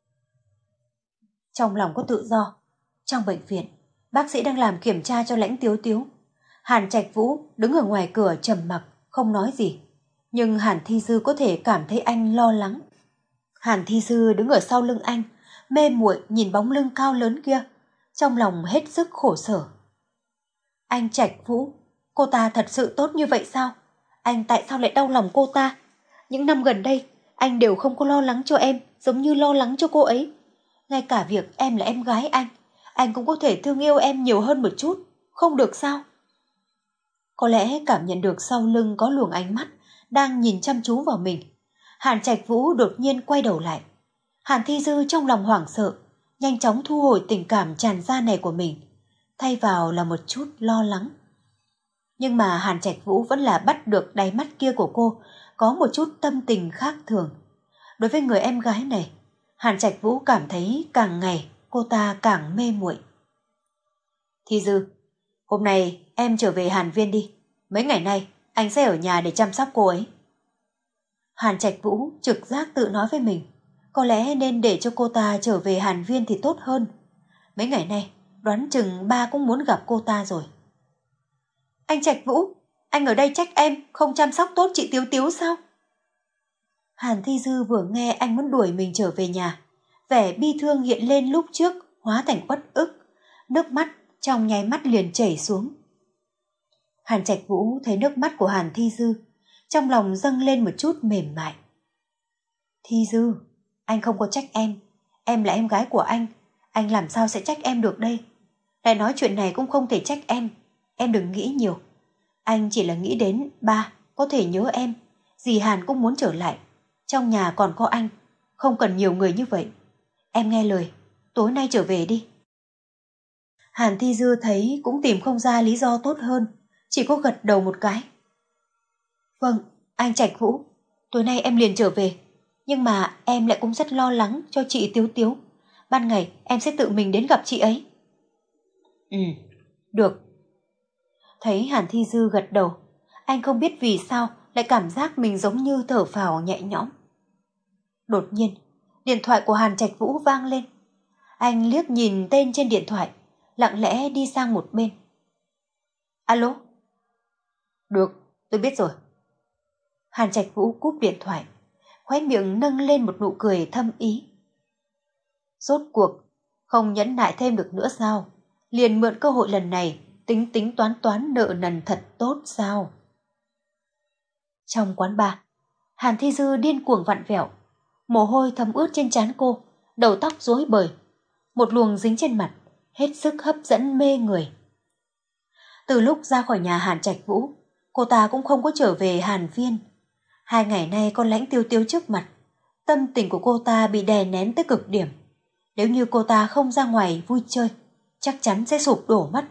Trong lòng có tự do, trong bệnh viện, bác sĩ đang làm kiểm tra cho Lãnh Tiếu Tiếu. Hàn Trạch Vũ đứng ở ngoài cửa trầm mặc, không nói gì. Nhưng Hàn Thi Dư có thể cảm thấy anh lo lắng. Hàn Thi Dư đứng ở sau lưng anh, mê muội nhìn bóng lưng cao lớn kia, trong lòng hết sức khổ sở. Anh Trạch Vũ, cô ta thật sự tốt như vậy sao? Anh tại sao lại đau lòng cô ta? Những năm gần đây, anh đều không có lo lắng cho em, giống như lo lắng cho cô ấy. Ngay cả việc em là em gái anh, anh cũng có thể thương yêu em nhiều hơn một chút, không được sao? Có lẽ cảm nhận được sau lưng có luồng ánh mắt đang nhìn chăm chú vào mình. Hàn Trạch Vũ đột nhiên quay đầu lại. Hàn Thi Dư trong lòng hoảng sợ, nhanh chóng thu hồi tình cảm tràn ra này của mình, thay vào là một chút lo lắng. Nhưng mà Hàn Trạch Vũ vẫn là bắt được đáy mắt kia của cô có một chút tâm tình khác thường. Đối với người em gái này, Hàn Trạch Vũ cảm thấy càng ngày cô ta càng mê muội. Thi Dư, hôm nay em trở về Hàn Viên đi. Mấy ngày nay anh sẽ ở nhà để chăm sóc cô ấy. Hàn Trạch Vũ trực giác tự nói với mình, có lẽ nên để cho cô ta trở về Hàn Viên thì tốt hơn. Mấy ngày nay đoán chừng ba cũng muốn gặp cô ta rồi. Anh Trạch Vũ, anh ở đây trách em không chăm sóc tốt chị Tiếu Tiếu sao? Hàn Thi Dư vừa nghe anh muốn đuổi mình trở về nhà, vẻ bi thương hiện lên lúc trước hóa thành uất ức, nước mắt trong nháy mắt liền chảy xuống. Hàn Trạch Vũ thấy nước mắt của Hàn Thi Dư, trong lòng dâng lên một chút mềm mại. Thi Dư, anh không có trách em, em là em gái của anh, anh làm sao sẽ trách em được đây? Lại nói chuyện này cũng không thể trách em, em đừng nghĩ nhiều. Anh chỉ là nghĩ đến ba có thể nhớ em, dì Hàn cũng muốn trở lại, trong nhà còn có anh, không cần nhiều người như vậy. Em nghe lời, tối nay trở về đi. Hàn Thi Dư thấy cũng tìm không ra lý do tốt hơn, chỉ có gật đầu một cái. Vâng, anh Trạch Vũ, tối nay em liền trở về, nhưng mà em lại cũng rất lo lắng cho chị Tiếu Tiếu. Ban ngày em sẽ tự mình đến gặp chị ấy. Ừ, được. Thấy Hàn Thi Dư gật đầu, anh không biết vì sao lại cảm giác mình giống như thở phào nhẹ nhõm. Đột nhiên, điện thoại của Hàn Trạch Vũ vang lên. Anh liếc nhìn tên trên điện thoại, lặng lẽ đi sang một bên. Alo? Được, tôi biết rồi. Hàn Trạch Vũ cúp điện thoại, khóe miệng nâng lên một nụ cười thâm ý. Rốt cuộc, không nhẫn nại thêm được nữa sao? Liền mượn cơ hội lần này, tính tính toán toán nợ nần thật tốt sao? Trong quán bar, Hàn Thi Dư điên cuồng vặn vẹo, mồ hôi thấm ướt trên trán cô, đầu tóc rối bời, một luồng dính trên mặt, hết sức hấp dẫn mê người. Từ lúc ra khỏi nhà Hàn Trạch Vũ, cô ta cũng không có trở về Hàn Viên. Hai ngày nay con Lãnh Tiếu Tiếu trước mặt, tâm tình của cô ta bị đè nén tới cực điểm. Nếu như cô ta không ra ngoài vui chơi, chắc chắn sẽ sụp đổ mất.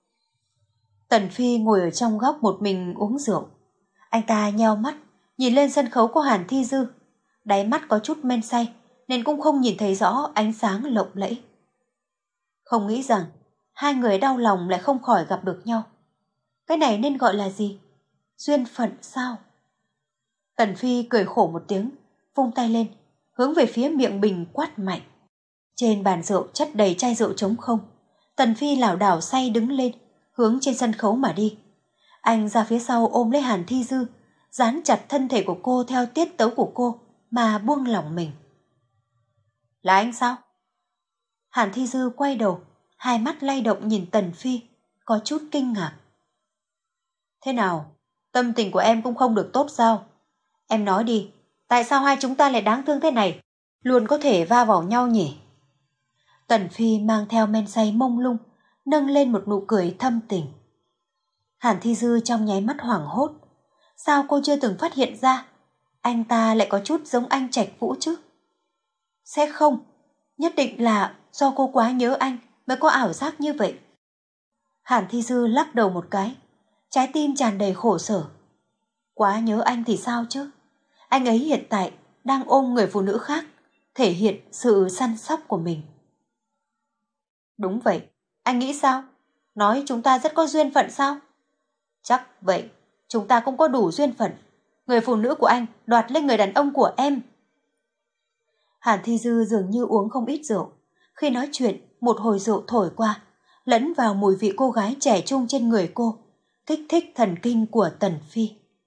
Tần Phi ngồi ở trong góc một mình uống rượu. Anh ta nheo mắt, nhìn lên sân khấu của Hàn Thi Dư. Đáy mắt có chút men say, nên cũng không nhìn thấy rõ ánh sáng lộng lẫy. Không nghĩ rằng, hai người đau lòng lại không khỏi gặp được nhau. Cái này nên gọi là gì? Duyên phận sao? Tần Phi cười khổ một tiếng, vung tay lên, hướng về phía miệng bình quát mạnh. Trên bàn rượu chất đầy chai rượu trống không. Tần Phi lảo đảo say đứng lên, hướng trên sân khấu mà đi. Anh ra phía sau ôm lấy Hàn Thi Dư, dán chặt thân thể của cô theo tiết tấu của cô mà buông lỏng mình. Là anh sao? Hàn Thi Dư quay đầu, hai mắt lay động nhìn Tần Phi, có chút kinh ngạc. Thế nào, tâm tình của em cũng không được tốt sao? Em nói đi, tại sao hai chúng ta lại đáng thương thế này, luôn có thể va vào nhau nhỉ? Tần Phi mang theo men say mông lung, nâng lên một nụ cười thâm tình. Hàn Thi Dư trong nháy mắt hoảng hốt. Sao cô chưa từng phát hiện ra anh ta lại có chút giống anh Trạch Vũ chứ? Sẽ không, nhất định là do cô quá nhớ anh mới có ảo giác như vậy. Hàn Thi Dư lắc đầu một cái, trái tim tràn đầy khổ sở. Quá nhớ anh thì sao chứ? Anh ấy hiện tại đang ôm người phụ nữ khác, thể hiện sự săn sóc của mình. Đúng vậy, anh nghĩ sao? Nói chúng ta rất có duyên phận sao? Chắc vậy, chúng ta cũng có đủ duyên phận. Người phụ nữ của anh đoạt lấy người đàn ông của em. Hàn Thi Dư dường như uống không ít rượu. Khi nói chuyện, một hồi rượu thổi qua, lẫn vào mùi vị cô gái trẻ trung trên người cô, kích thích thần kinh của Tần Phi.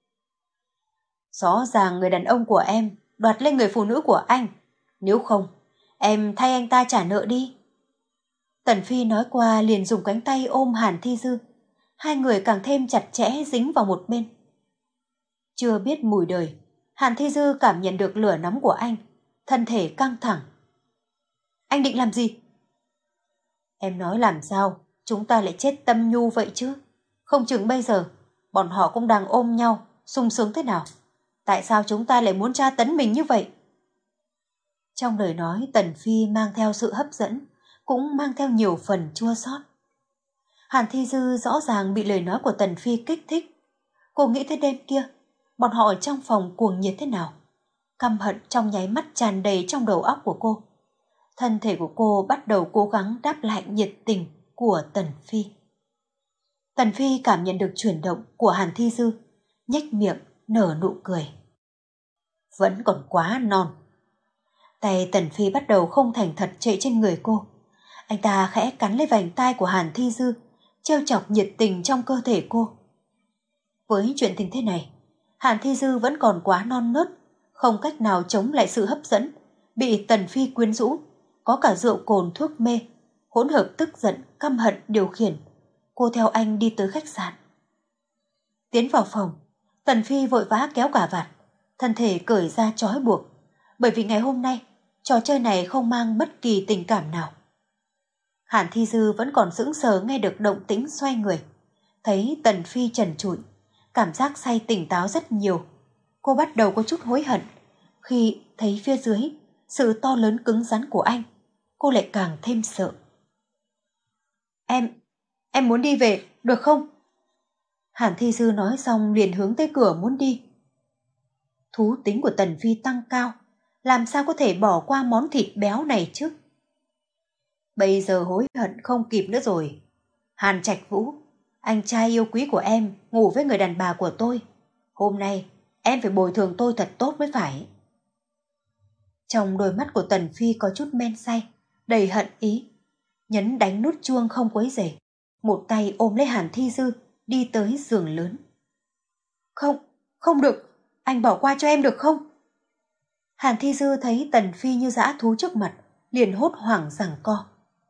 Rõ ràng người đàn ông của em đoạt lấy người phụ nữ của anh. Nếu không, em thay anh ta trả nợ đi. Tần Phi nói qua liền dùng cánh tay ôm Hàn Thi Dư. Hai người càng thêm chặt chẽ dính vào một bên. Chưa biết mùi đời, Hàn Thi Dư cảm nhận được lửa nóng của anh, thân thể căng thẳng. Anh định làm gì? Em nói làm sao chúng ta lại chết tâm nhu vậy chứ? Không chừng bây giờ bọn họ cũng đang ôm nhau, sung sướng thế nào. Tại sao chúng ta lại muốn tra tấn mình như vậy? Trong lời nói Tần Phi mang theo sự hấp dẫn, cũng mang theo nhiều phần chua xót. Hàn Thi Dư rõ ràng bị lời nói của Tần Phi kích thích. Cô nghĩ tới đêm kia, bọn họ ở trong phòng cuồng nhiệt thế nào. Căm hận trong nháy mắt tràn đầy trong đầu óc của cô. Thân thể của cô bắt đầu cố gắng đáp lại nhiệt tình của Tần Phi. Tần Phi cảm nhận được chuyển động của Hàn Thi Dư, nhếch miệng nở nụ cười. Vẫn còn quá non. Tay Tần Phi bắt đầu không thành thật chạy trên người cô. Anh ta khẽ cắn lấy vành tai của Hàn Thi Dư, trêu chọc nhiệt tình trong cơ thể cô. Với chuyện tình thế này, Hàn Thi Dư vẫn còn quá non nớt, không cách nào chống lại sự hấp dẫn, bị Tần Phi quyến rũ, có cả rượu cồn thuốc mê, hỗn hợp tức giận, căm hận điều khiển. Cô theo anh đi tới khách sạn. Tiến vào phòng, Tần Phi vội vã kéo cà vạt, thân thể cởi ra trói buộc, bởi vì ngày hôm nay trò chơi này không mang bất kỳ tình cảm nào. Hàn Thi Dư vẫn còn sững sờ nghe được động tĩnh xoay người, thấy Tần Phi trần trụi, cảm giác say tỉnh táo rất nhiều. Cô bắt đầu có chút hối hận, khi thấy phía dưới sự to lớn cứng rắn của anh, cô lại càng thêm sợ. Em, em muốn đi về, được không? Hàn Thi Dư nói xong liền hướng tới cửa muốn đi. Thú tính của Tần Phi tăng cao, làm sao có thể bỏ qua món thịt béo này chứ? Bây giờ hối hận không kịp nữa rồi. Hàn Trạch Vũ, anh trai yêu quý của em ngủ với người đàn bà của tôi. Hôm nay em phải bồi thường tôi thật tốt mới phải. Trong đôi mắt của Tần Phi có chút men say, đầy hận ý. Nhấn đánh nút chuông không quấy rầy, một tay ôm lấy Hàn Thi Dư, đi tới giường lớn. Không, không được, anh bỏ qua cho em được không? Hàn Thi Dư thấy Tần Phi như dã thú trước mặt, liền hốt hoảng giằng co.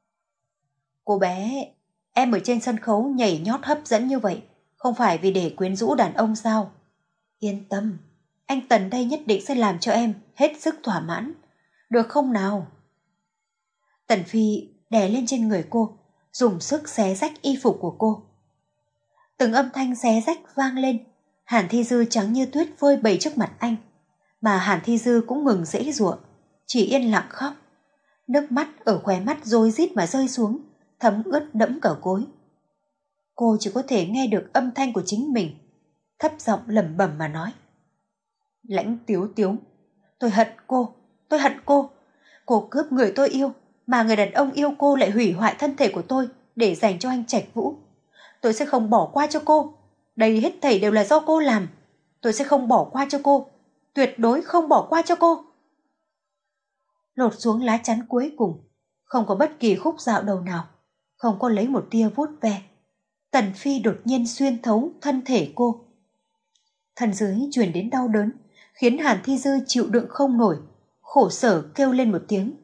Cô bé, em ở trên sân khấu nhảy nhót hấp dẫn như vậy, không phải vì để quyến rũ đàn ông sao? Yên tâm, anh Tần đây nhất định sẽ làm cho em hết sức thỏa mãn, được không nào? Tần Phi đè lên trên người cô, dùng sức xé rách y phục của cô. Từng âm thanh xé rách vang lên, Hàn Thi Dư trắng như tuyết phơi bày trước mặt anh, mà Hàn Thi Dư cũng ngừng giãy giụa, chỉ yên lặng khóc. Nước mắt ở khóe mắt rối rít mà rơi xuống, thấm ướt đẫm cả gối. Cô chỉ có thể nghe được âm thanh của chính mình, thấp giọng lẩm bẩm mà nói. Lãnh Tiếu Tiếu, tôi hận cô, tôi hận cô. Cô cướp người tôi yêu, mà người đàn ông yêu cô lại hủy hoại thân thể của tôi để dành cho anh Trạch Vũ. Tôi sẽ không bỏ qua cho cô. Đây hết thảy đều là do cô làm. Tôi sẽ không bỏ qua cho cô, tuyệt đối không bỏ qua cho cô. lột xuống lá chắn cuối cùng, không có bất kỳ khúc dạo đầu nào, không có lấy một tia vuốt ve. Tần Phi đột nhiên xuyên thấu thân thể cô. Thân dưới truyền đến đau đớn, khiến Hàn Thi Dư chịu đựng không nổi, khổ sở kêu lên một tiếng.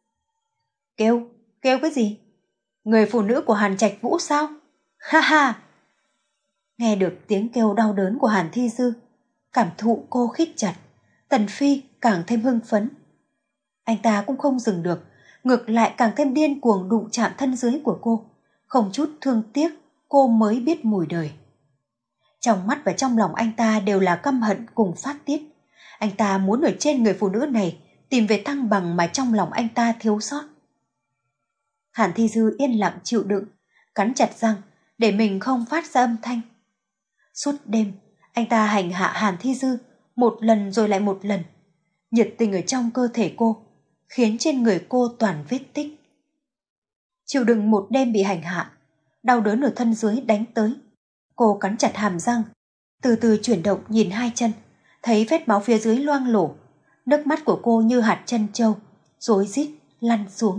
Kêu? Kêu cái gì? Người phụ nữ của Hàn Trạch Vũ sao? Ha ha! Nghe được tiếng kêu đau đớn của Hàn Thi Dư, cảm thụ cô khít chặt, Tần Phi càng thêm hưng phấn. Anh ta cũng không dừng được, ngược lại càng thêm điên cuồng đụng chạm thân dưới của cô, không chút thương tiếc cô mới biết mùi đời. Trong mắt và trong lòng anh ta đều là căm hận cùng phát tiết. Anh ta muốn ở trên người phụ nữ này tìm về thăng bằng mà trong lòng anh ta thiếu sót. Hàn Thi Dư yên lặng chịu đựng, cắn chặt răng để mình không phát ra âm thanh. Suốt đêm, anh ta hành hạ Hàn Thi Dư một lần rồi lại một lần. Nhiệt tình ở trong cơ thể cô khiến trên người cô toàn vết tích. Chịu đựng một đêm bị hành hạ, đau đớn ở thân dưới đánh tới. Cô cắn chặt hàm răng, từ từ chuyển động nhìn hai chân, thấy vết máu phía dưới loang lổ. Nước mắt của cô như hạt trân châu, rối rít lăn xuống.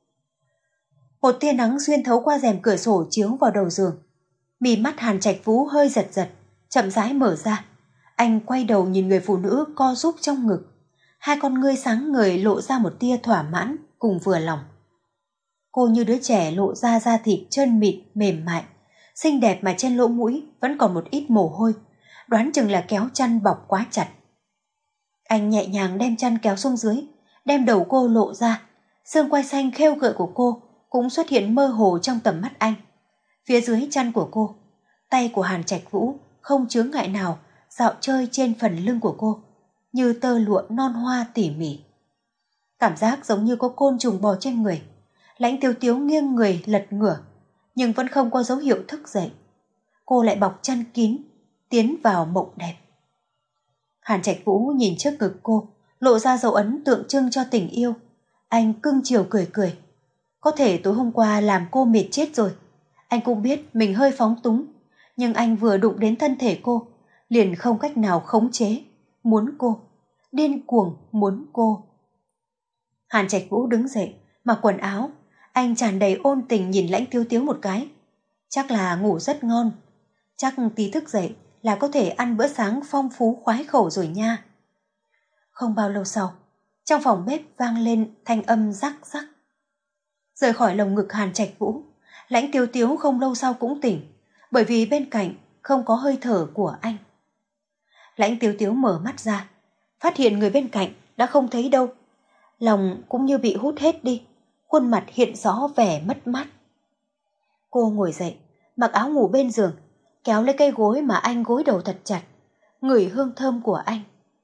Một tia nắng xuyên thấu qua rèm cửa sổ chiếu vào đầu giường. Mí mắt Hàn Trạch Vũ hơi giật giật, chậm rãi mở ra. Anh quay đầu nhìn người phụ nữ co rúm trong ngực. Hai con ngươi sáng ngời lộ ra một tia thỏa mãn cùng vừa lòng. Cô như đứa trẻ lộ ra da thịt trơn mịn mềm mại, xinh đẹp mà trên lỗ mũi vẫn còn một ít mồ hôi, đoán chừng là kéo chăn bọc quá chặt. Anh nhẹ nhàng đem chăn kéo xuống dưới, đem đầu cô lộ ra, xương quai xanh khêu gợi của cô cũng xuất hiện mơ hồ trong tầm mắt anh. Phía dưới chăn của cô, tay của Hàn Trạch Vũ không chướng ngại nào dạo chơi trên phần lưng của cô, như tơ lụa non hoa tỉ mỉ. Cảm giác giống như có côn trùng bò trên người. Lãnh Tiếu Tiếu nghiêng người lật ngửa, nhưng vẫn không có dấu hiệu thức dậy. Cô lại bọc chăn kín, tiến vào mộng đẹp. Hàn Trạch Vũ nhìn trước ngực cô, lộ ra dấu ấn tượng trưng cho tình yêu. Anh cưng chiều cười cười. Có thể tối hôm qua làm cô mệt chết rồi. Anh cũng biết mình hơi phóng túng, nhưng anh vừa đụng đến thân thể cô, liền không cách nào khống chế, muốn cô, điên cuồng muốn cô. Hàn Trạch Vũ đứng dậy, mặc quần áo, anh tràn đầy ôn tình nhìn Lãnh Tiếu Tiếu một cái. Chắc là ngủ rất ngon, chắc tí thức dậy là có thể ăn bữa sáng phong phú khoái khẩu rồi nha. Không bao lâu sau, trong phòng bếp vang lên thanh âm rắc rắc. Rời khỏi lồng ngực Hàn Trạch Vũ, Lãnh Tiếu Tiếu không lâu sau cũng tỉnh, bởi vì bên cạnh không có hơi thở của anh. Lãnh Tiếu Tiếu mở mắt ra, phát hiện người bên cạnh đã không thấy đâu. Lòng cũng như bị hút hết đi, khuôn mặt hiện rõ vẻ mất mát. Cô ngồi dậy, mặc áo ngủ bên giường, kéo lấy cây gối mà anh gối đầu thật chặt, ngửi hương thơm của anh.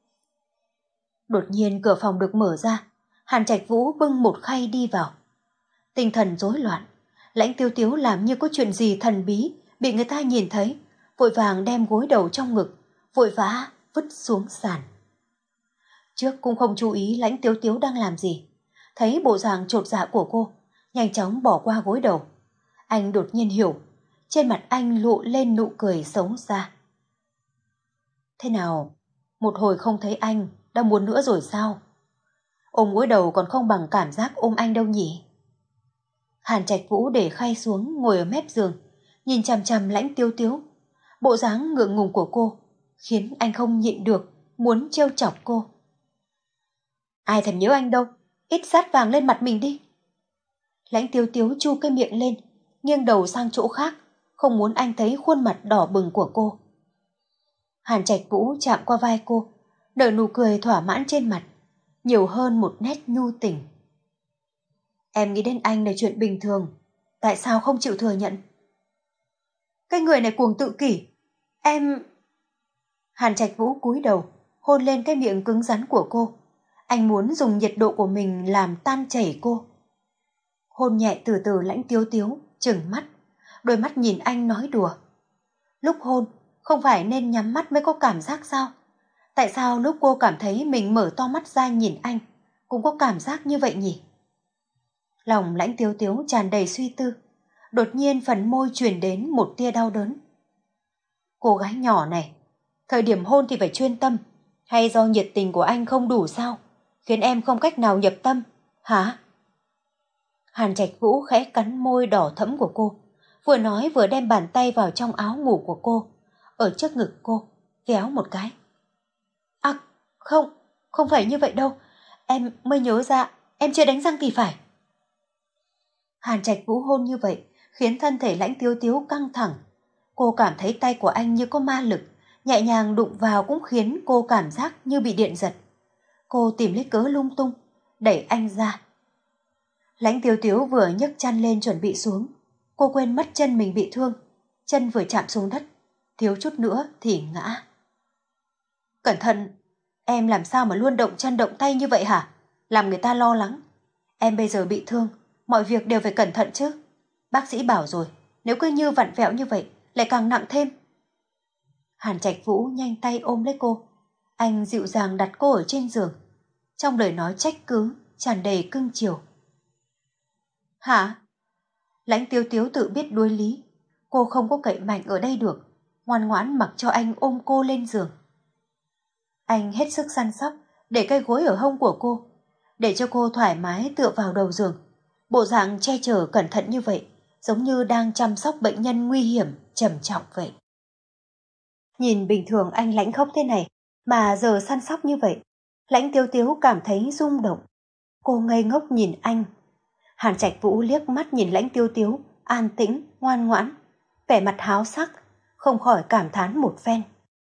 Đột nhiên cửa phòng được mở ra, Hàn Trạch Vũ bưng một khay đi vào. Tinh thần rối loạn, Lãnh Tiếu Tiếu làm như có chuyện gì thần bí bị người ta nhìn thấy, vội vàng đem gối đầu trong ngực, vội vã vứt xuống sàn. Trước cũng không chú ý Lãnh Tiếu Tiếu đang làm gì, thấy bộ dạng chột dạ của cô, nhanh chóng bỏ qua gối đầu. Anh đột nhiên hiểu, trên mặt anh lộ lên nụ cười xấu xa. Thế nào, một hồi không thấy anh, đã muốn nữa rồi sao? Ôm gối đầu còn không bằng cảm giác ôm anh đâu nhỉ? Hàn Trạch Vũ để khay xuống ngồi ở mép giường, nhìn chằm chằm Lãnh Tiếu Tiếu. Bộ dáng ngượng ngùng của cô khiến anh không nhịn được, muốn trêu chọc cô. Ai thèm nhớ anh đâu, ít sát vàng lên mặt mình đi. Lãnh Tiếu Tiếu chu cái miệng lên, nghiêng đầu sang chỗ khác, không muốn anh thấy khuôn mặt đỏ bừng của cô. Hàn Trạch Vũ chạm qua vai cô, nở nụ cười thỏa mãn trên mặt, nhiều hơn một nét nhu tình. Em nghĩ đến anh là chuyện bình thường, tại sao không chịu thừa nhận? Cái người này cuồng tự kỷ, em... Hàn Trạch Vũ cúi đầu, hôn lên cái miệng cứng rắn của cô. Anh muốn dùng nhiệt độ của mình làm tan chảy cô. Hôn nhẹ từ từ Lãnh Tiếu Tiếu, trừng mắt, đôi mắt nhìn anh nói đùa. Lúc hôn, không phải nên nhắm mắt mới có cảm giác sao? Tại sao lúc cô cảm thấy mình mở to mắt ra nhìn anh, cũng có cảm giác như vậy nhỉ? Lòng Lãnh Tiếu Tiếu tràn đầy suy tư, đột nhiên phần môi truyền đến một tia đau đớn. Cô gái nhỏ này, thời điểm hôn thì phải chuyên tâm, hay do nhiệt tình của anh không đủ sao, khiến em không cách nào nhập tâm, Hả? Hàn Trạch Vũ khẽ cắn môi đỏ thẫm của cô, vừa nói vừa đem bàn tay vào trong áo ngủ của cô, ở trước ngực cô, kéo một cái. À, không, không phải như vậy đâu, em mới nhớ ra, em chưa đánh răng thì phải. Hàn Trạch Vũ hôn như vậy, khiến thân thể Lãnh Tiếu Tiếu căng thẳng. Cô cảm thấy tay của anh như có ma lực, nhẹ nhàng đụng vào cũng khiến cô cảm giác như bị điện giật. Cô tìm lấy cớ lung tung, đẩy anh ra. Lãnh Tiếu Tiếu vừa nhấc chân lên chuẩn bị xuống. Cô quên mất chân mình bị thương. Chân vừa chạm xuống đất, thiếu chút nữa thì ngã. Cẩn thận, em làm sao mà luôn động chân động tay như vậy hả? Làm người ta lo lắng. Em bây giờ bị thương, mọi việc đều phải cẩn thận chứ. Bác sĩ bảo rồi, nếu cứ như vặn vẹo như vậy, lại càng nặng thêm. Hàn Trạch Vũ nhanh tay ôm lấy cô. Anh dịu dàng đặt cô ở trên giường. Trong lời nói trách cứ, tràn đầy cưng chiều. Hả? Lãnh Tiếu Tiếu tự biết đuối lý. Cô không có cậy mạnh ở đây được, ngoan ngoãn mặc cho anh ôm cô lên giường. Anh hết sức săn sóc, để cây gối ở hông của cô, để cho cô thoải mái tựa vào đầu giường. Bộ dạng che chở cẩn thận như vậy, giống như đang chăm sóc bệnh nhân nguy hiểm, trầm trọng vậy. Nhìn bình thường anh lãnh khốc thế này, mà giờ săn sóc như vậy, Lãnh Tiếu Tiếu cảm thấy rung động. Cô ngây ngốc nhìn anh. Hàn Trạch Vũ liếc mắt nhìn Lãnh Tiếu Tiếu, an tĩnh, ngoan ngoãn, vẻ mặt háo sắc, không khỏi cảm thán một phen.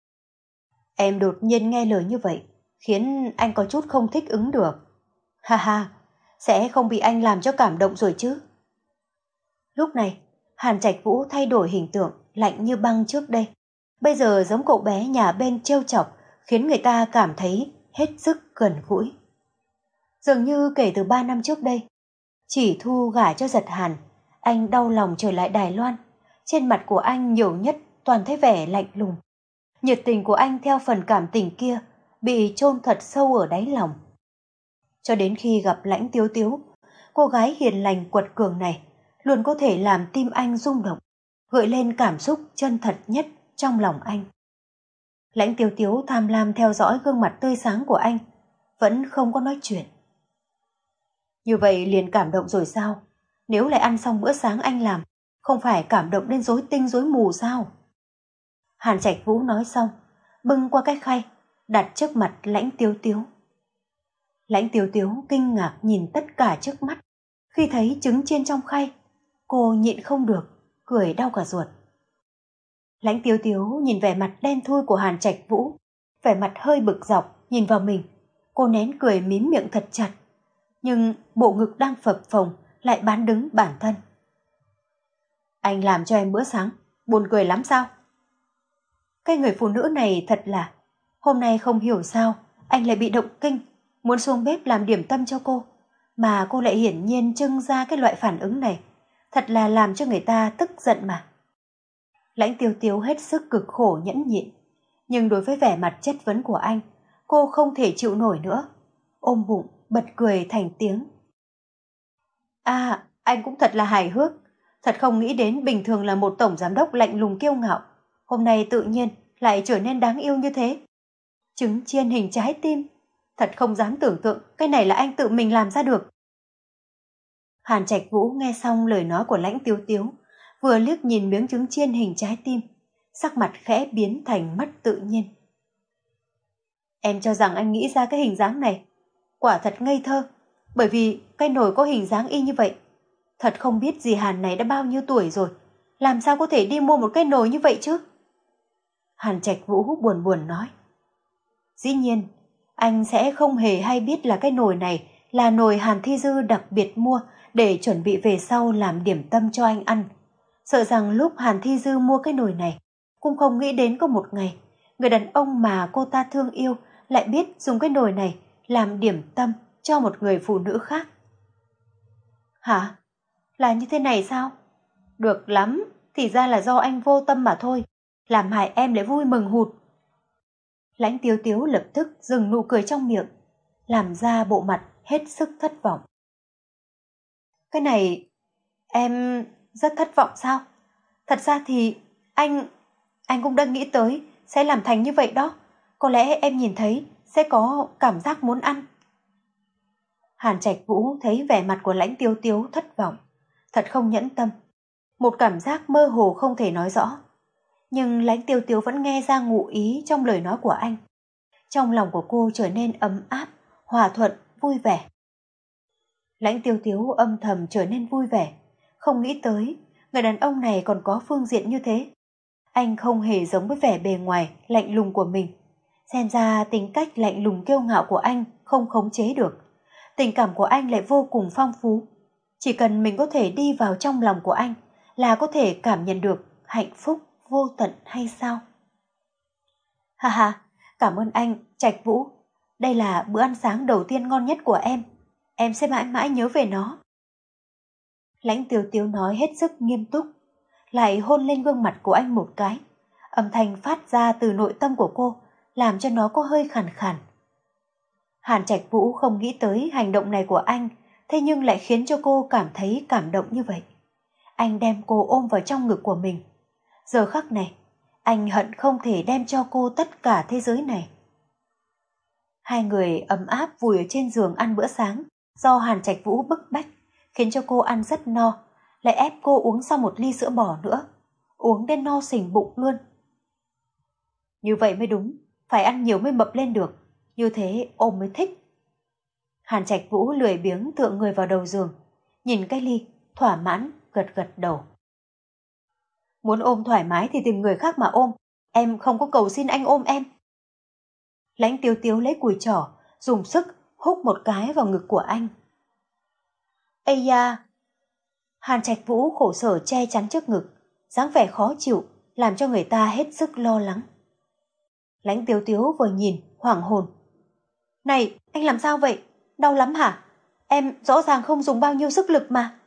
Em đột nhiên nghe lời như vậy, khiến anh có chút không thích ứng được. Ha ha, sẽ không bị anh làm cho cảm động rồi chứ. Lúc này, Hàn Trạch Vũ thay đổi hình tượng, lạnh như băng trước đây. Bây giờ giống cậu bé nhà bên trêu chọc, khiến người ta cảm thấy hết sức gần gũi. Dường như kể từ ba năm trước đây, chỉ Thu gả cho Giật Hàn, anh đau lòng trở lại Đài Loan. Trên mặt của anh nhiều nhất toàn thấy vẻ lạnh lùng. Nhiệt tình của anh theo phần cảm tình kia bị chôn thật sâu ở đáy lòng. Cho đến khi gặp Lãnh Tiếu Tiếu, cô gái hiền lành quật cường này luôn có thể làm tim anh rung động, gợi lên cảm xúc chân thật nhất trong lòng anh. Lãnh Tiếu Tiếu tham lam theo dõi gương mặt tươi sáng của anh, vẫn không có nói chuyện. Như vậy liền cảm động rồi sao? Nếu lại ăn xong bữa sáng anh làm, không phải cảm động đến rối tinh rối mù sao? Hàn Trạch Vũ nói xong, bưng qua cái khay, đặt trước mặt Lãnh Tiếu Tiếu. Lãnh Tiếu Tiếu kinh ngạc nhìn tất cả trước mắt. Khi thấy trứng chiên trong khay, cô nhịn không được, cười đau cả ruột. Lãnh Tiếu Tiếu nhìn vẻ mặt đen thui của Hàn Trạch Vũ, vẻ mặt hơi bực dọc nhìn vào mình. Cô nén cười mím miệng thật chặt, nhưng bộ ngực đang phập phồng lại bán đứng bản thân. Anh làm cho em bữa sáng, buồn cười lắm sao? Cái người phụ nữ này thật là, hôm nay không hiểu sao anh lại bị động kinh, muốn xuống bếp làm điểm tâm cho cô, mà cô lại hiển nhiên trưng ra cái loại phản ứng này, thật là làm cho người ta tức giận mà. Lãnh Tiếu Tiếu hết sức cực khổ nhẫn nhịn, nhưng đối với vẻ mặt chất vấn của anh, cô không thể chịu nổi nữa, ôm bụng bật cười thành tiếng. À, anh cũng thật là hài hước, thật không nghĩ đến bình thường là một tổng giám đốc lạnh lùng kiêu ngạo, hôm nay tự nhiên lại trở nên đáng yêu như thế. Trứng chiên hình trái tim, thật không dám tưởng tượng cái này là anh tự mình làm ra được. Hàn Trạch Vũ nghe xong lời nói của Lãnh Tiếu Tiếu, vừa liếc nhìn miếng trứng chiên hình trái tim, sắc mặt khẽ biến thành mắt tự nhiên. Em cho rằng anh nghĩ ra cái hình dáng này, quả thật ngây thơ, bởi vì cái nồi có hình dáng y như vậy. Thật không biết dì Hàn này đã bao nhiêu tuổi rồi, làm sao có thể đi mua một cái nồi như vậy chứ? Hàn Trạch Vũ buồn buồn nói. Dĩ nhiên, anh sẽ không hề hay biết là cái nồi này là nồi Hàn Thi Dư đặc biệt mua để chuẩn bị về sau làm điểm tâm cho anh ăn. Sợ rằng lúc Hàn Thi Dư mua cái nồi này, cũng không nghĩ đến có một ngày, người đàn ông mà cô ta thương yêu lại biết dùng cái nồi này làm điểm tâm cho một người phụ nữ khác. Hả? Là như thế này sao? Được lắm, thì ra là do anh vô tâm mà thôi, làm hại em lại vui mừng hụt. Lãnh Tiếu Tiếu lập tức dừng nụ cười trong miệng, làm ra bộ mặt hết sức thất vọng. Cái này, em rất thất vọng sao? Thật ra thì anh, anh cũng đã nghĩ tới sẽ làm thành như vậy đó. Có lẽ em nhìn thấy sẽ có cảm giác muốn ăn. Hàn Trạch Vũ thấy vẻ mặt của Lãnh Tiêu Tiếu thất vọng, thật không nhẫn tâm, một cảm giác mơ hồ không thể nói rõ. Nhưng Lãnh Tiêu Tiếu vẫn nghe ra ngụ ý trong lời nói của anh. Trong lòng của cô trở nên ấm áp, hòa thuận, vui vẻ. Lãnh Tiêu Tiếu âm thầm trở nên vui vẻ, không nghĩ tới người đàn ông này còn có phương diện như thế. Anh không hề giống với vẻ bề ngoài lạnh lùng của mình. Xem ra tính cách lạnh lùng kiêu ngạo của anh không khống chế được. Tình cảm của anh lại vô cùng phong phú. Chỉ cần mình có thể đi vào trong lòng của anh là có thể cảm nhận được hạnh phúc vô tận hay sao? Ha ha, cảm ơn anh, Trạch Vũ. Đây là bữa ăn sáng đầu tiên ngon nhất của em. Em sẽ mãi mãi nhớ về nó. Lãnh Tiêu Tiếu nói hết sức nghiêm túc, lại hôn lên gương mặt của anh một cái. Âm thanh phát ra từ nội tâm của cô, làm cho nó có hơi khàn khàn. Hàn Trạch Vũ không nghĩ tới hành động này của anh, thế nhưng lại khiến cho cô cảm thấy cảm động như vậy. Anh đem cô ôm vào trong ngực của mình. Giờ khắc này, anh hận không thể đem cho cô tất cả thế giới này. Hai người ấm áp vùi ở trên giường ăn bữa sáng, do Hàn Trạch Vũ bức bách, khiến cho cô ăn rất no, lại ép cô uống xong một ly sữa bò nữa, uống đến no sình bụng luôn. Như vậy mới đúng, phải ăn nhiều mới mập lên được, như thế ôm mới thích. Hàn Trạch Vũ lười biếng tựa người vào đầu giường, nhìn cái ly, thỏa mãn, gật gật đầu. Muốn ôm thoải mái thì tìm người khác mà ôm, em không có cầu xin anh ôm em. Lãnh Tiêu Tiếu lấy cùi trỏ, dùng sức húc một cái vào ngực của anh. Ây da! Hàn Trạch Vũ khổ sở che chắn trước ngực, dáng vẻ khó chịu, làm cho người ta hết sức lo lắng. Lãnh Tiêu Tiếu vừa nhìn, hoảng hồn. Này, anh làm sao vậy? Đau lắm hả? Em rõ ràng không dùng bao nhiêu sức lực mà.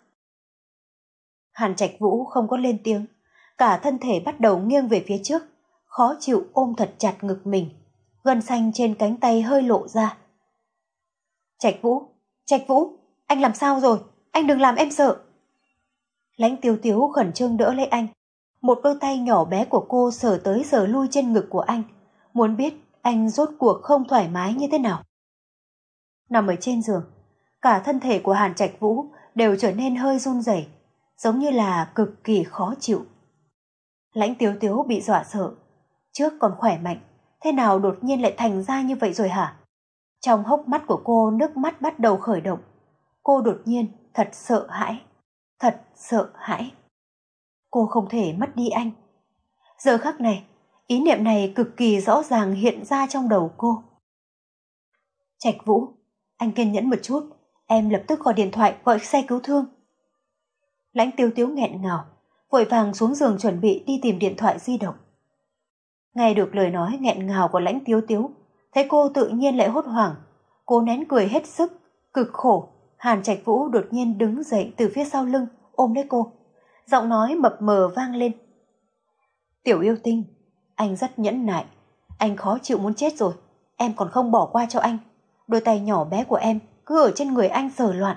Hàn Trạch Vũ không có lên tiếng, cả thân thể bắt đầu nghiêng về phía trước, khó chịu ôm thật chặt ngực mình, gân xanh trên cánh tay hơi lộ ra. Trạch Vũ, Trạch Vũ, anh làm sao rồi? Anh đừng làm em sợ. Lãnh Tiêu Tiếu khẩn trương đỡ lấy anh. Một đôi tay nhỏ bé của cô sờ tới sờ lui trên ngực của anh, muốn biết anh rốt cuộc không thoải mái như thế nào. Nằm ở trên giường, cả thân thể của Hàn Trạch Vũ đều trở nên hơi run rẩy, giống như là cực kỳ khó chịu. Lãnh Tiếu Tiếu bị dọa sợ, trước còn khỏe mạnh, thế nào đột nhiên lại thành ra như vậy rồi hả? Trong hốc mắt của cô nước mắt bắt đầu khởi động. Cô đột nhiên thật sợ hãi, thật sợ hãi. Cô không thể mất đi anh. Giờ khắc này, ý niệm này cực kỳ rõ ràng hiện ra trong đầu cô. Trạch Vũ, anh kiên nhẫn một chút, em lập tức gọi điện thoại gọi xe cứu thương. Lãnh Tiêu Tiếu nghẹn ngào, vội vàng xuống giường chuẩn bị đi tìm điện thoại di động. Nghe được lời nói nghẹn ngào của Lãnh Tiêu Tiếu, thấy cô tự nhiên lại hốt hoảng, cô nén cười hết sức, cực khổ. Hàn Trạch Vũ đột nhiên đứng dậy từ phía sau lưng, ôm lấy cô. Giọng nói mập mờ vang lên. Tiểu yêu tinh, anh rất nhẫn nại, anh khó chịu muốn chết rồi, em còn không bỏ qua cho anh. Đôi tay nhỏ bé của em cứ ở trên người anh sờ loạn.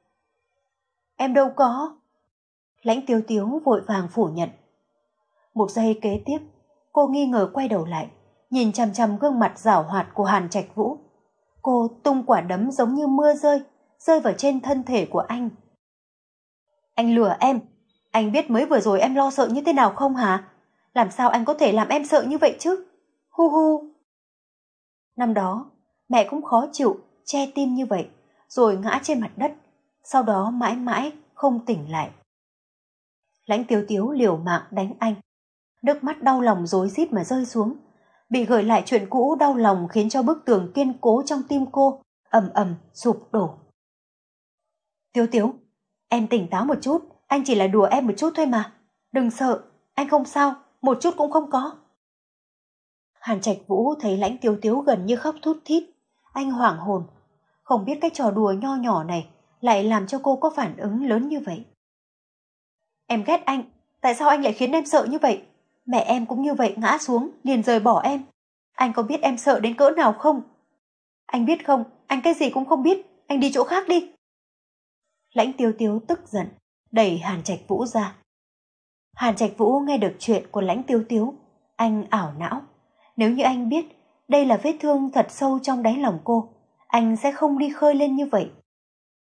Em đâu có. Lãnh Tiêu Tiếu vội vàng phủ nhận. Một giây kế tiếp, cô nghi ngờ quay đầu lại, nhìn chằm chằm gương mặt giảo hoạt của Hàn Trạch Vũ. Cô tung quả đấm giống như mưa rơi, rơi vào trên thân thể của anh. Anh lừa em, anh biết mới vừa rồi em lo sợ như thế nào không hả? Làm sao anh có thể làm em sợ như vậy chứ? Hu hu. Năm đó, mẹ cũng khó chịu, che tim như vậy, rồi ngã trên mặt đất, sau đó mãi mãi không tỉnh lại. Lãnh Tiêu Tiếu liều mạng đánh anh. Nước mắt đau lòng rối rít mà rơi xuống. Bị gợi lại chuyện cũ đau lòng khiến cho bức tường kiên cố trong tim cô ầm ầm sụp đổ. Tiếu Tiếu, em tỉnh táo một chút, anh chỉ là đùa em một chút thôi mà. Đừng sợ, anh không sao, một chút cũng không có. Hàn Trạch Vũ thấy Lãnh Tiêu Tiếu gần như khóc thút thít. Anh hoảng hồn, không biết cái trò đùa nho nhỏ này lại làm cho cô có phản ứng lớn như vậy. Em ghét anh, tại sao anh lại khiến em sợ như vậy? Mẹ em cũng như vậy, ngã xuống, liền rời bỏ em. Anh có biết em sợ đến cỡ nào không? Anh biết không, anh cái gì cũng không biết, anh đi chỗ khác đi. Lãnh Tiêu Tiếu tức giận, đẩy Hàn Trạch Vũ ra. Hàn Trạch Vũ nghe được chuyện của Lãnh Tiêu Tiếu, anh ảo não. Nếu như anh biết đây là vết thương thật sâu trong đáy lòng cô, anh sẽ không đi khơi lên như vậy.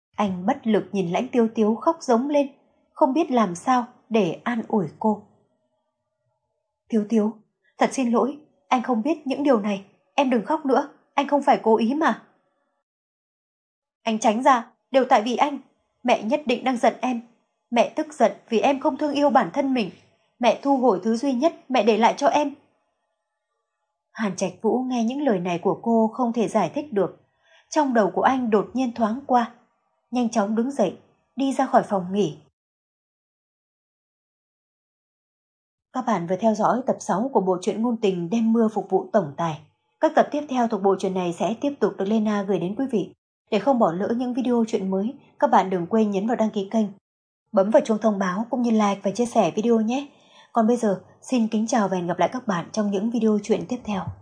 Anh bất lực nhìn Lãnh Tiếu Tiếu khóc giống lên, không biết làm sao để an ủi cô. Tiếu Tiếu, thật xin lỗi, anh không biết những điều này, em đừng khóc nữa, anh không phải cố ý mà. Anh tránh ra, đều tại vì anh, mẹ nhất định đang giận em. Mẹ tức giận vì em không thương yêu bản thân mình, mẹ thu hồi thứ duy nhất mẹ để lại cho em. Hàn Trạch Vũ nghe những lời này của cô không thể giải thích được. Trong đầu của anh đột nhiên thoáng qua, nhanh chóng đứng dậy, đi ra khỏi phòng nghỉ. Các bạn vừa theo dõi tập sáu của bộ truyện ngôn tình Đêm mưa phục vụ tổng tài. Các tập tiếp theo thuộc bộ truyện này sẽ tiếp tục được Lena gửi đến quý vị. Để không bỏ lỡ những video truyện mới, các bạn đừng quên nhấn vào đăng ký kênh, bấm vào chuông thông báo cũng như like và chia sẻ video nhé. Còn bây giờ, xin kính chào và hẹn gặp lại các bạn trong những video truyện tiếp theo.